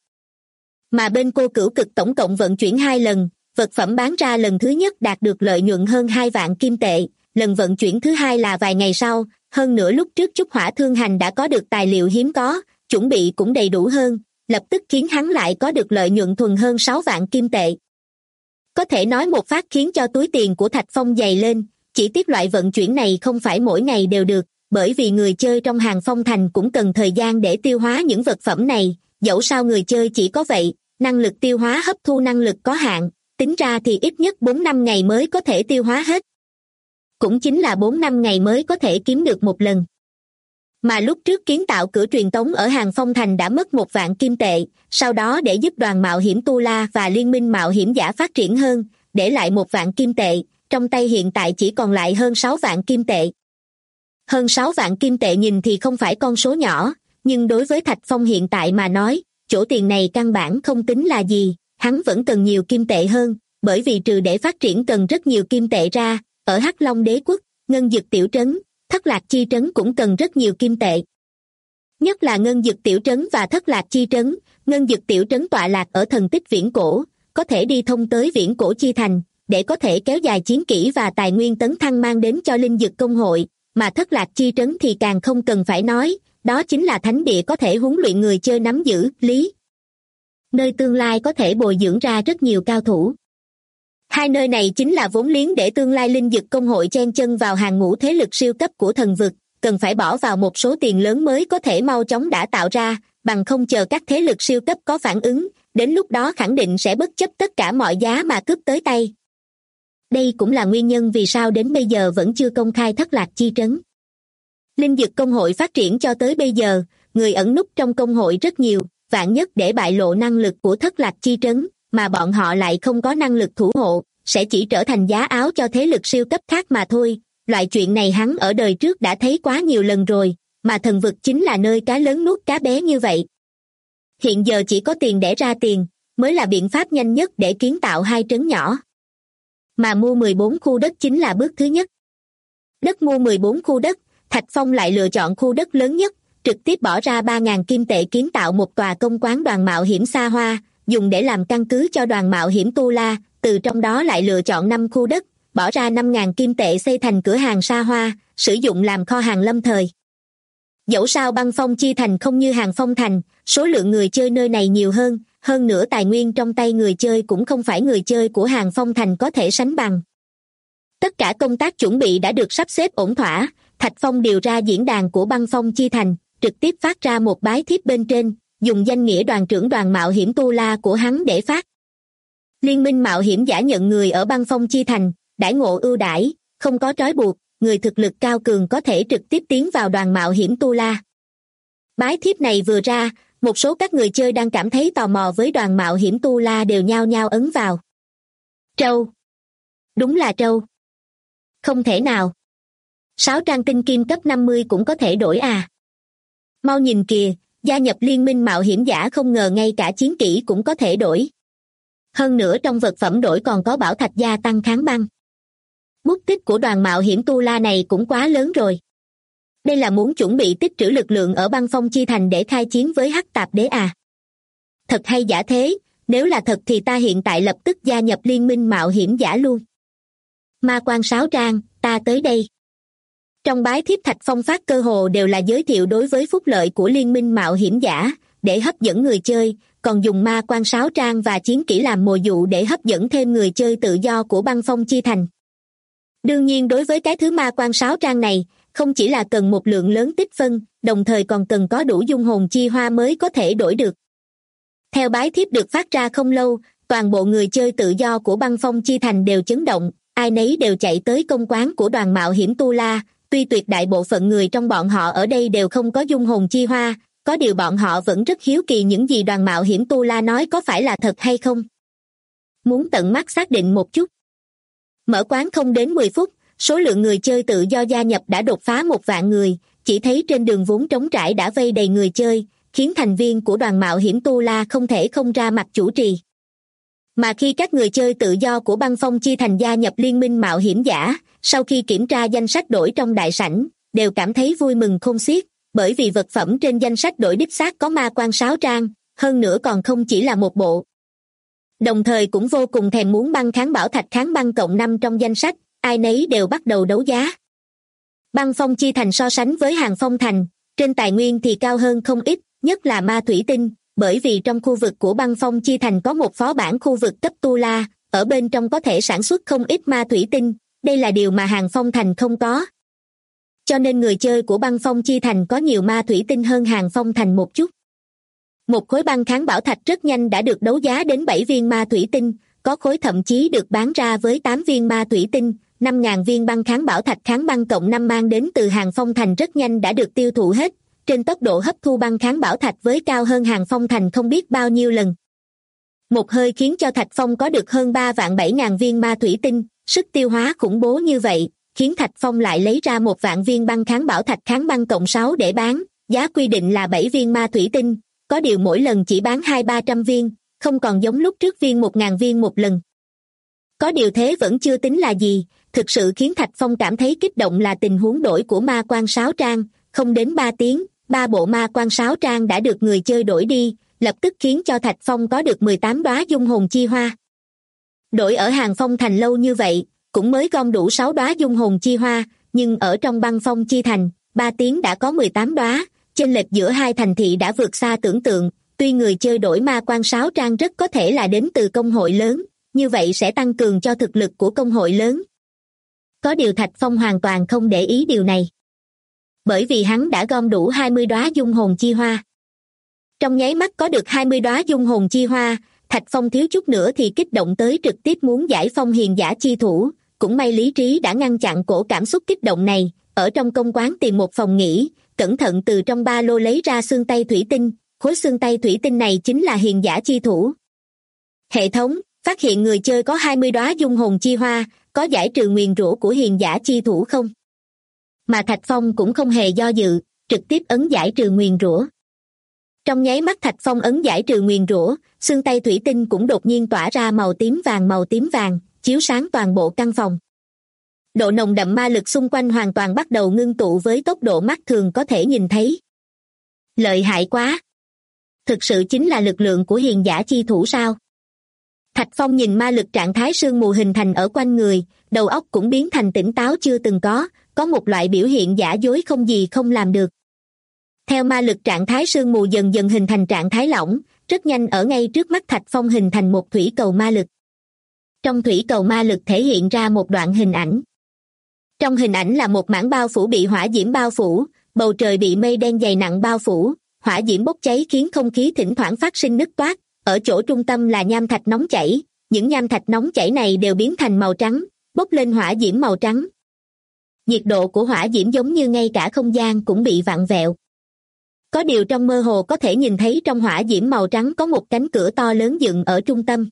Mà bên cô Cửu Cực tổng cộng vận chuyển 2 lần, vật phẩm bán ra lần thứ nhất đạt được lợi nhuận hơn 2 vạn kim tệ, lần vận chuyển thứ hai là vài ngày sau, hơn nữa lúc trước Trúc Hỏa Thương Hành đã có được tài liệu hiếm có, chuẩn bị cũng đầy đủ hơn, lập tức khiến hắn lại có được lợi nhuận thuần hơn 6 vạn kim tệ. Có thể nói một phát khiến cho túi tiền của Thạch Phong dày lên, chỉ tiếc loại vận chuyển này không phải mỗi ngày đều được, bởi vì người chơi trong Hàng Phong Thành cũng cần thời gian để tiêu hóa những vật phẩm này, dẫu sao người chơi chỉ có vậy, năng lực tiêu hóa hấp thu năng lực có hạn, tính ra thì ít nhất 4-5 ngày mới có thể tiêu hóa hết. Cũng chính là 4-5 ngày mới có thể kiếm được một lần. Mà lúc trước kiến tạo cửa truyền tống ở Hàng Phong Thành đã mất 1 vạn kim tệ, sau đó để giúp đoàn mạo hiểm Tu La và liên minh mạo hiểm giả phát triển hơn, để lại 1 vạn kim tệ, trong tay hiện tại chỉ còn lại hơn 6 vạn kim tệ. Hơn 6 vạn kim tệ nhìn thì không phải con số nhỏ, nhưng đối với Thạch Phong hiện tại mà nói, chỗ tiền này căn bản không tính là gì, hắn vẫn cần nhiều kim tệ hơn, bởi vì trừ để phát triển cần rất nhiều kim tệ ra, ở Hắc Long Đế Quốc, Ngân Dực Tiểu Trấn, Thất Lạc Chi Trấn cũng cần rất nhiều kim tệ. Nhất là Ngân Dực Tiểu Trấn và Thất Lạc Chi Trấn, Ngân Dực Tiểu Trấn tọa lạc ở thần tích viễn cổ, có thể đi thông tới viễn cổ chi thành, để có thể kéo dài chiến kỹ và tài nguyên tấn thăng mang đến cho linh dực công hội, mà Thất Lạc Chi Trấn thì càng không cần phải nói, đó chính là thánh địa có thể huấn luyện người chơi nắm giữ, lý. Nơi tương lai có thể bồi dưỡng ra rất nhiều cao thủ. Hai nơi này chính là vốn liếng để tương lai linh dực công hội chen chân vào hàng ngũ thế lực siêu cấp của thần vực, cần phải bỏ vào một số tiền lớn mới có thể mau chóng đã tạo ra, bằng không chờ các thế lực siêu cấp có phản ứng, đến lúc đó khẳng định sẽ bất chấp tất cả mọi giá mà cướp tới tay. Đây cũng là nguyên nhân vì sao đến bây giờ vẫn chưa công khai Thất Lạc Chi Trấn. Linh dực công hội phát triển cho tới bây giờ, người ẩn núp trong công hội rất nhiều, vạn nhất để bại lộ năng lực của Thất Lạc Chi Trấn, mà bọn họ lại không có năng lực thủ hộ, sẽ chỉ trở thành giá áo cho thế lực siêu cấp khác mà thôi. Loại chuyện này hắn ở đời trước đã thấy quá nhiều lần rồi, mà thần vực chính là nơi cá lớn nuốt cá bé như vậy. Hiện giờ chỉ có tiền để ra tiền, mới là biện pháp nhanh nhất để kiến tạo 2 trấn nhỏ. Mà mua 14 khu đất chính là bước thứ nhất. Đất mua 14 khu đất, Thạch Phong lại lựa chọn khu đất lớn nhất, trực tiếp bỏ ra 3.000 kim tệ kiến tạo một tòa công quán đoàn mạo hiểm xa hoa, dùng để làm căn cứ cho đoàn mạo hiểm Tu La, từ trong đó lại lựa chọn 5 khu đất, bỏ ra 5.000 kim tệ xây thành cửa hàng xa hoa, sử dụng làm kho hàng lâm thời. Dẫu sao Băng Phong Chi Thành không như Hàng Phong Thành, số lượng người chơi nơi này nhiều hơn nữa tài nguyên trong tay người chơi cũng không phải người chơi của Hàng Phong Thành có thể sánh bằng. Tất cả công tác chuẩn bị đã được sắp xếp ổn thỏa, Thạch Phong điều ra diễn đàn của Băng Phong Chi Thành, trực tiếp phát ra một bái thiếp bên trên, dùng danh nghĩa đoàn trưởng đoàn mạo hiểm Tu La của hắn để phát. Liên minh mạo hiểm giả nhận người ở Băng Phong Chi Thành, đãi ngộ ưu đãi, không có trói buộc, người thực lực cao cường có thể trực tiếp tiến vào đoàn mạo hiểm Tu La. Bái thiếp này vừa ra, một số các người chơi đang cảm thấy tò mò với đoàn mạo hiểm Tu La đều nhao nhao ấn vào. Trâu. Đúng là trâu. Không thể nào. 6 trang tinh kim cấp 50 cũng có thể đổi à. Mau nhìn kìa, gia nhập liên minh mạo hiểm giả không ngờ ngay cả chiến kỹ cũng có thể đổi. Hơn nữa trong vật phẩm đổi còn có bảo thạch gia tăng kháng băng. Bút tích của đoàn mạo hiểm Tu La này cũng quá lớn rồi. Đây là muốn chuẩn bị tích trữ lực lượng ở Băng Phong Chi Thành để khai chiến với Hắc Tạp Đế à. Thật hay giả thế, nếu là thật thì ta hiện tại lập tức gia nhập liên minh mạo hiểm giả luôn. Ma Quan 6 trang, ta tới đây. Trong bái thiếp Thạch Phong phát cơ hồ đều là giới thiệu đối với phúc lợi của liên minh mạo hiểm giả, để hấp dẫn người chơi, còn dùng Ma Quan 6 trang và chiến kỹ làm mồi dụ để hấp dẫn thêm người chơi tự do của Băng Phong Chi Thành. Đương nhiên đối với cái thứ Ma Quan 6 trang này, không chỉ là cần một lượng lớn tích phân, đồng thời còn cần có đủ dung hồn chi hoa mới có thể đổi được. Theo bái thiếp được phát ra không lâu, toàn bộ người chơi tự do của Băng Phong Chi Thành đều chấn động, ai nấy đều chạy tới công quán của đoàn mạo hiểm Tu La, tuy tuyệt đại bộ phận người trong bọn họ ở đây đều không có dung hồn chi hoa, có điều bọn họ vẫn rất hiếu kỳ những gì đoàn mạo hiểm Tu La nói có phải là thật hay không. Muốn tận mắt xác định một chút. Mở quán không đến 10 phút, số lượng người chơi tự do gia nhập đã đột phá 1 vạn người, chỉ thấy trên đường vốn trống trải đã vây đầy người chơi, khiến thành viên của đoàn mạo hiểm Tu La không thể không ra mặt chủ trì. Mà khi các người chơi tự do của Băng Phong Chi Thành gia nhập liên minh mạo hiểm giả, sau khi kiểm tra danh sách đổi trong đại sảnh, đều cảm thấy vui mừng khôn xiết, bởi vì vật phẩm trên danh sách đổi đích xác có Ma Quan 6 trang, hơn nữa còn không chỉ là một bộ. Đồng thời cũng vô cùng thèm muốn băng kháng bảo thạch kháng băng cộng 5 trong danh sách, ai nấy đều bắt đầu đấu giá. Băng Phong Chi Thành so sánh với Hàng Phong Thành, trên tài nguyên thì cao hơn không ít, nhất là ma thủy tinh, bởi vì trong khu vực của Băng Phong Chi Thành có một phó bản khu vực cấp Tu La, ở bên trong có thể sản xuất không ít ma thủy tinh, đây là điều mà Hàng Phong Thành không có. Cho nên người chơi của Băng Phong Chi Thành có nhiều ma thủy tinh hơn Hàng Phong Thành một chút. Một khối băng kháng bảo thạch rất nhanh đã được đấu giá đến 7 viên ma thủy tinh, có khối thậm chí được bán ra với 8 viên ma thủy tinh, 5.000 viên băng kháng bảo thạch kháng băng cộng 5 mang đến từ Hàng Phong Thành rất nhanh đã được tiêu thụ hết, trên tốc độ hấp thu băng kháng bảo thạch với cao hơn Hàng Phong Thành không biết bao nhiêu lần. Một hơi khiến cho Thạch Phong có được hơn 3.700.000 viên ma thủy tinh, sức tiêu hóa khủng bố như vậy, khiến Thạch Phong lại lấy ra 1 vạn viên băng kháng bảo thạch kháng băng cộng 6 để bán, giá quy định là 7 viên ma thủy tinh, có điều mỗi lần chỉ bán 200-300 viên, không còn giống lúc trước viên 1.000 viên một lần. Có điều thế vẫn chưa tính là gì, thực sự khiến Thạch Phong cảm thấy kích động là tình huống đổi của Ma Quan 6 trang, không đến 3 tiếng, 3 bộ Ma Quan 6 trang đã được người chơi đổi đi, lập tức khiến cho Thạch Phong có được 18 đóa dung hồn chi hoa. Đổi ở Hàng Phong Thành lâu như vậy, cũng mới gom đủ 6 đóa dung hồn chi hoa, nhưng ở trong Băng Phong Chi Thành, 3 tiếng đã có 18 đóa, chênh lệch giữa hai thành thị đã vượt xa tưởng tượng, tuy người chơi đổi Ma Quan 6 trang rất có thể là đến từ công hội lớn, như vậy sẽ tăng cường cho thực lực của công hội lớn. Có điều Thạch Phong hoàn toàn không để ý điều này. Bởi vì hắn đã gom đủ 20 đóa dung hồn chi hoa. Trong nháy mắt có được 20 đóa dung hồn chi hoa, Thạch Phong thiếu chút nữa thì kích động tới trực tiếp muốn giải phong hiền giả chi thủ, cũng may lý trí đã ngăn chặn cổ cảm xúc kích động này, ở trong công quán tìm một phòng nghỉ, cẩn thận từ trong ba lô lấy ra xương tay thủy tinh, khối xương tay thủy tinh này chính là hiền giả chi thủ. Hệ thống, phát hiện người chơi có 20 đóa dung hồn chi hoa, có giải trừ nguyền rủa của hiền giả chi thủ không? Mà Thạch Phong cũng không hề do dự, trực tiếp ấn giải trừ nguyền rủa. Trong nháy mắt Thạch Phong ấn giải trừ nguyền rủa, xương tay thủy tinh cũng đột nhiên tỏa ra màu tím vàng, chiếu sáng toàn bộ căn phòng. Độ nồng đậm ma lực xung quanh hoàn toàn bắt đầu ngưng tụ với tốc độ mắt thường có thể nhìn thấy. Lợi hại quá! Thực sự chính là lực lượng của hiền giả chi thủ sao? Thạch Phong nhìn ma lực trạng thái sương mù hình thành ở quanh người, đầu óc cũng biến thành tỉnh táo chưa từng có một loại biểu hiện giả dối không gì không làm được. Theo ma lực trạng thái sương mù dần dần hình thành trạng thái lỏng, rất nhanh ở ngay trước mắt Thạch Phong hình thành một thủy cầu ma lực. Trong thủy cầu ma lực thể hiện ra một đoạn hình ảnh. Trong hình ảnh là một mảng bao phủ bị hỏa diễm bao phủ, bầu trời bị mây đen dày nặng bao phủ, hỏa diễm bốc cháy khiến không khí thỉnh thoảng phát sinh nứt toát, ở chỗ trung tâm là nham thạch nóng chảy, những nham thạch nóng chảy này đều biến thành màu trắng, bốc lên hỏa diễm màu trắng. Nhiệt độ của hỏa diễm giống như ngay cả không gian cũng bị vặn vẹo. Có điều trong mơ hồ có thể nhìn thấy trong hỏa diễm màu trắng có một cánh cửa to lớn dựng ở trung tâm.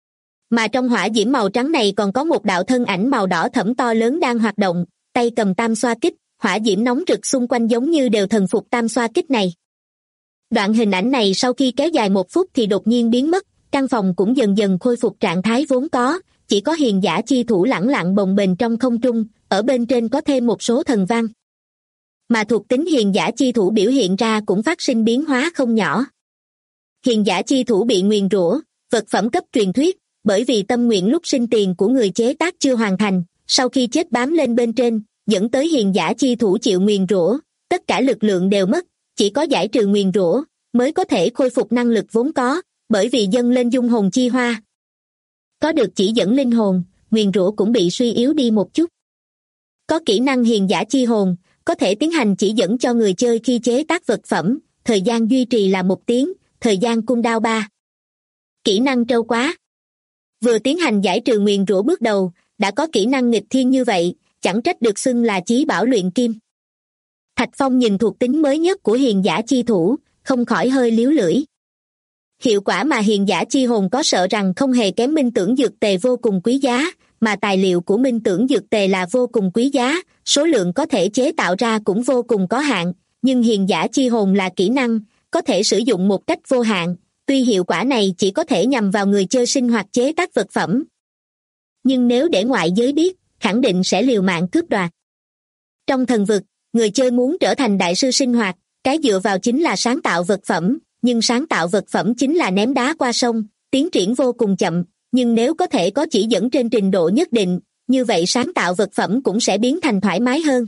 Mà trong hỏa diễm màu trắng này còn có một đạo thân ảnh màu đỏ thẫm to lớn đang hoạt động, tay cầm tam xoa kích, hỏa diễm nóng rực xung quanh giống như đều thần phục tam xoa kích này. Đoạn hình ảnh này sau khi kéo dài 1 phút thì đột nhiên biến mất, căn phòng cũng dần dần khôi phục trạng thái vốn có, chỉ có hiền giả chi thủ lẳng lặng bồng bềnh trong không trung, ở bên trên có thêm một số thần văn. Mà thuộc tính hiền giả chi thủ biểu hiện ra cũng phát sinh biến hóa không nhỏ. Hiền giả chi thủ bị nguyền rủa, vật phẩm cấp truyền thuyết, bởi vì tâm nguyện lúc sinh tiền của người chế tác chưa hoàn thành, sau khi chết bám lên bên trên, dẫn tới hiền giả chi thủ chịu nguyền rủa, tất cả lực lượng đều mất, chỉ có giải trừ nguyền rủa mới có thể khôi phục năng lực vốn có, bởi vì dâng lên dung hồn chi hoa. Có được chỉ dẫn linh hồn, nguyền rủa cũng bị suy yếu đi một chút. Có kỹ năng hiền giả chi hồn, có thể tiến hành chỉ dẫn cho người chơi khi chế tác vật phẩm, thời gian duy trì là 1 tiếng, thời gian cooldown 3. Kỹ năng trâu quá. Vừa tiến hành giải trừ nguyền rủa bước đầu, đã có kỹ năng nghịch thiên như vậy, chẳng trách được xưng là chí bảo luyện kim. Thạch Phong nhìn thuộc tính mới nhất của hiền giả chi thủ, không khỏi hơi líu lưỡi. Hiệu quả mà hiền giả chi hồn có sợ rằng không hề kém minh tưởng dược tề vô cùng quý giá, mà tài liệu của minh tưởng dược tề là vô cùng quý giá, số lượng có thể chế tạo ra cũng vô cùng có hạn, nhưng hiền giả chi hồn là kỹ năng, có thể sử dụng một cách vô hạn, tuy hiệu quả này chỉ có thể nhằm vào người chơi sinh hoạt chế tác vật phẩm. Nhưng nếu để ngoại giới biết, khẳng định sẽ liều mạng cướp đoạt. Trong thần vực, người chơi muốn trở thành đại sư sinh hoạt, cái dựa vào chính là sáng tạo vật phẩm, nhưng sáng tạo vật phẩm chính là ném đá qua sông, tiến triển vô cùng chậm, nhưng nếu có thể có chỉ dẫn trên trình độ nhất định, như vậy sáng tạo vật phẩm cũng sẽ biến thành thoải mái hơn.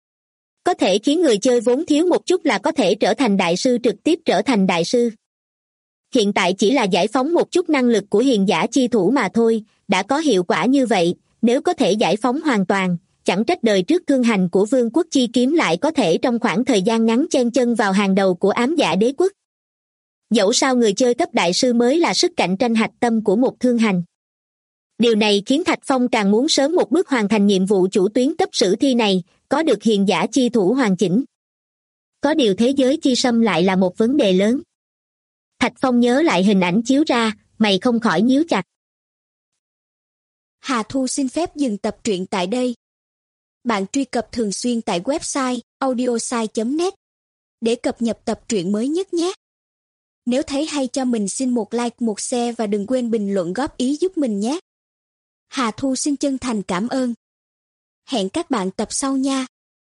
Có thể khiến người chơi vốn thiếu một chút là có thể trở thành đại sư trực tiếp trở thành đại sư. Hiện tại chỉ là giải phóng một chút năng lực của hiền giả chi thủ mà thôi, đã có hiệu quả như vậy, nếu có thể giải phóng hoàn toàn, chẳng trách đời trước thương hành của vương quốc chi kiếm lại có thể trong khoảng thời gian ngắn chen chân vào hàng đầu của ám dạ đế quốc. Dẫu sao người chơi cấp đại sư mới là sức cạnh tranh hạch tâm của một thương hành. Điều này khiến Thạch Phong càng muốn sớm một bước hoàn thành nhiệm vụ chủ tuyến cấp sử thi này, có được hiền giả chi thủ hoàn chỉnh. Có điều thế giới chi xâm lại là một vấn đề lớn. Thạch Phong nhớ lại hình ảnh chiếu ra, mày không khỏi nhíu chặt. Hà Thu xin phép dừng tập truyện tại đây. Bạn truy cập thường xuyên tại website audiosai.net để cập nhật tập truyện mới nhất nhé. Nếu thấy hay cho mình xin một like, một share và đừng quên bình luận góp ý giúp mình nhé. Hà Thu xin chân thành cảm ơn. Hẹn các bạn tập sau nha.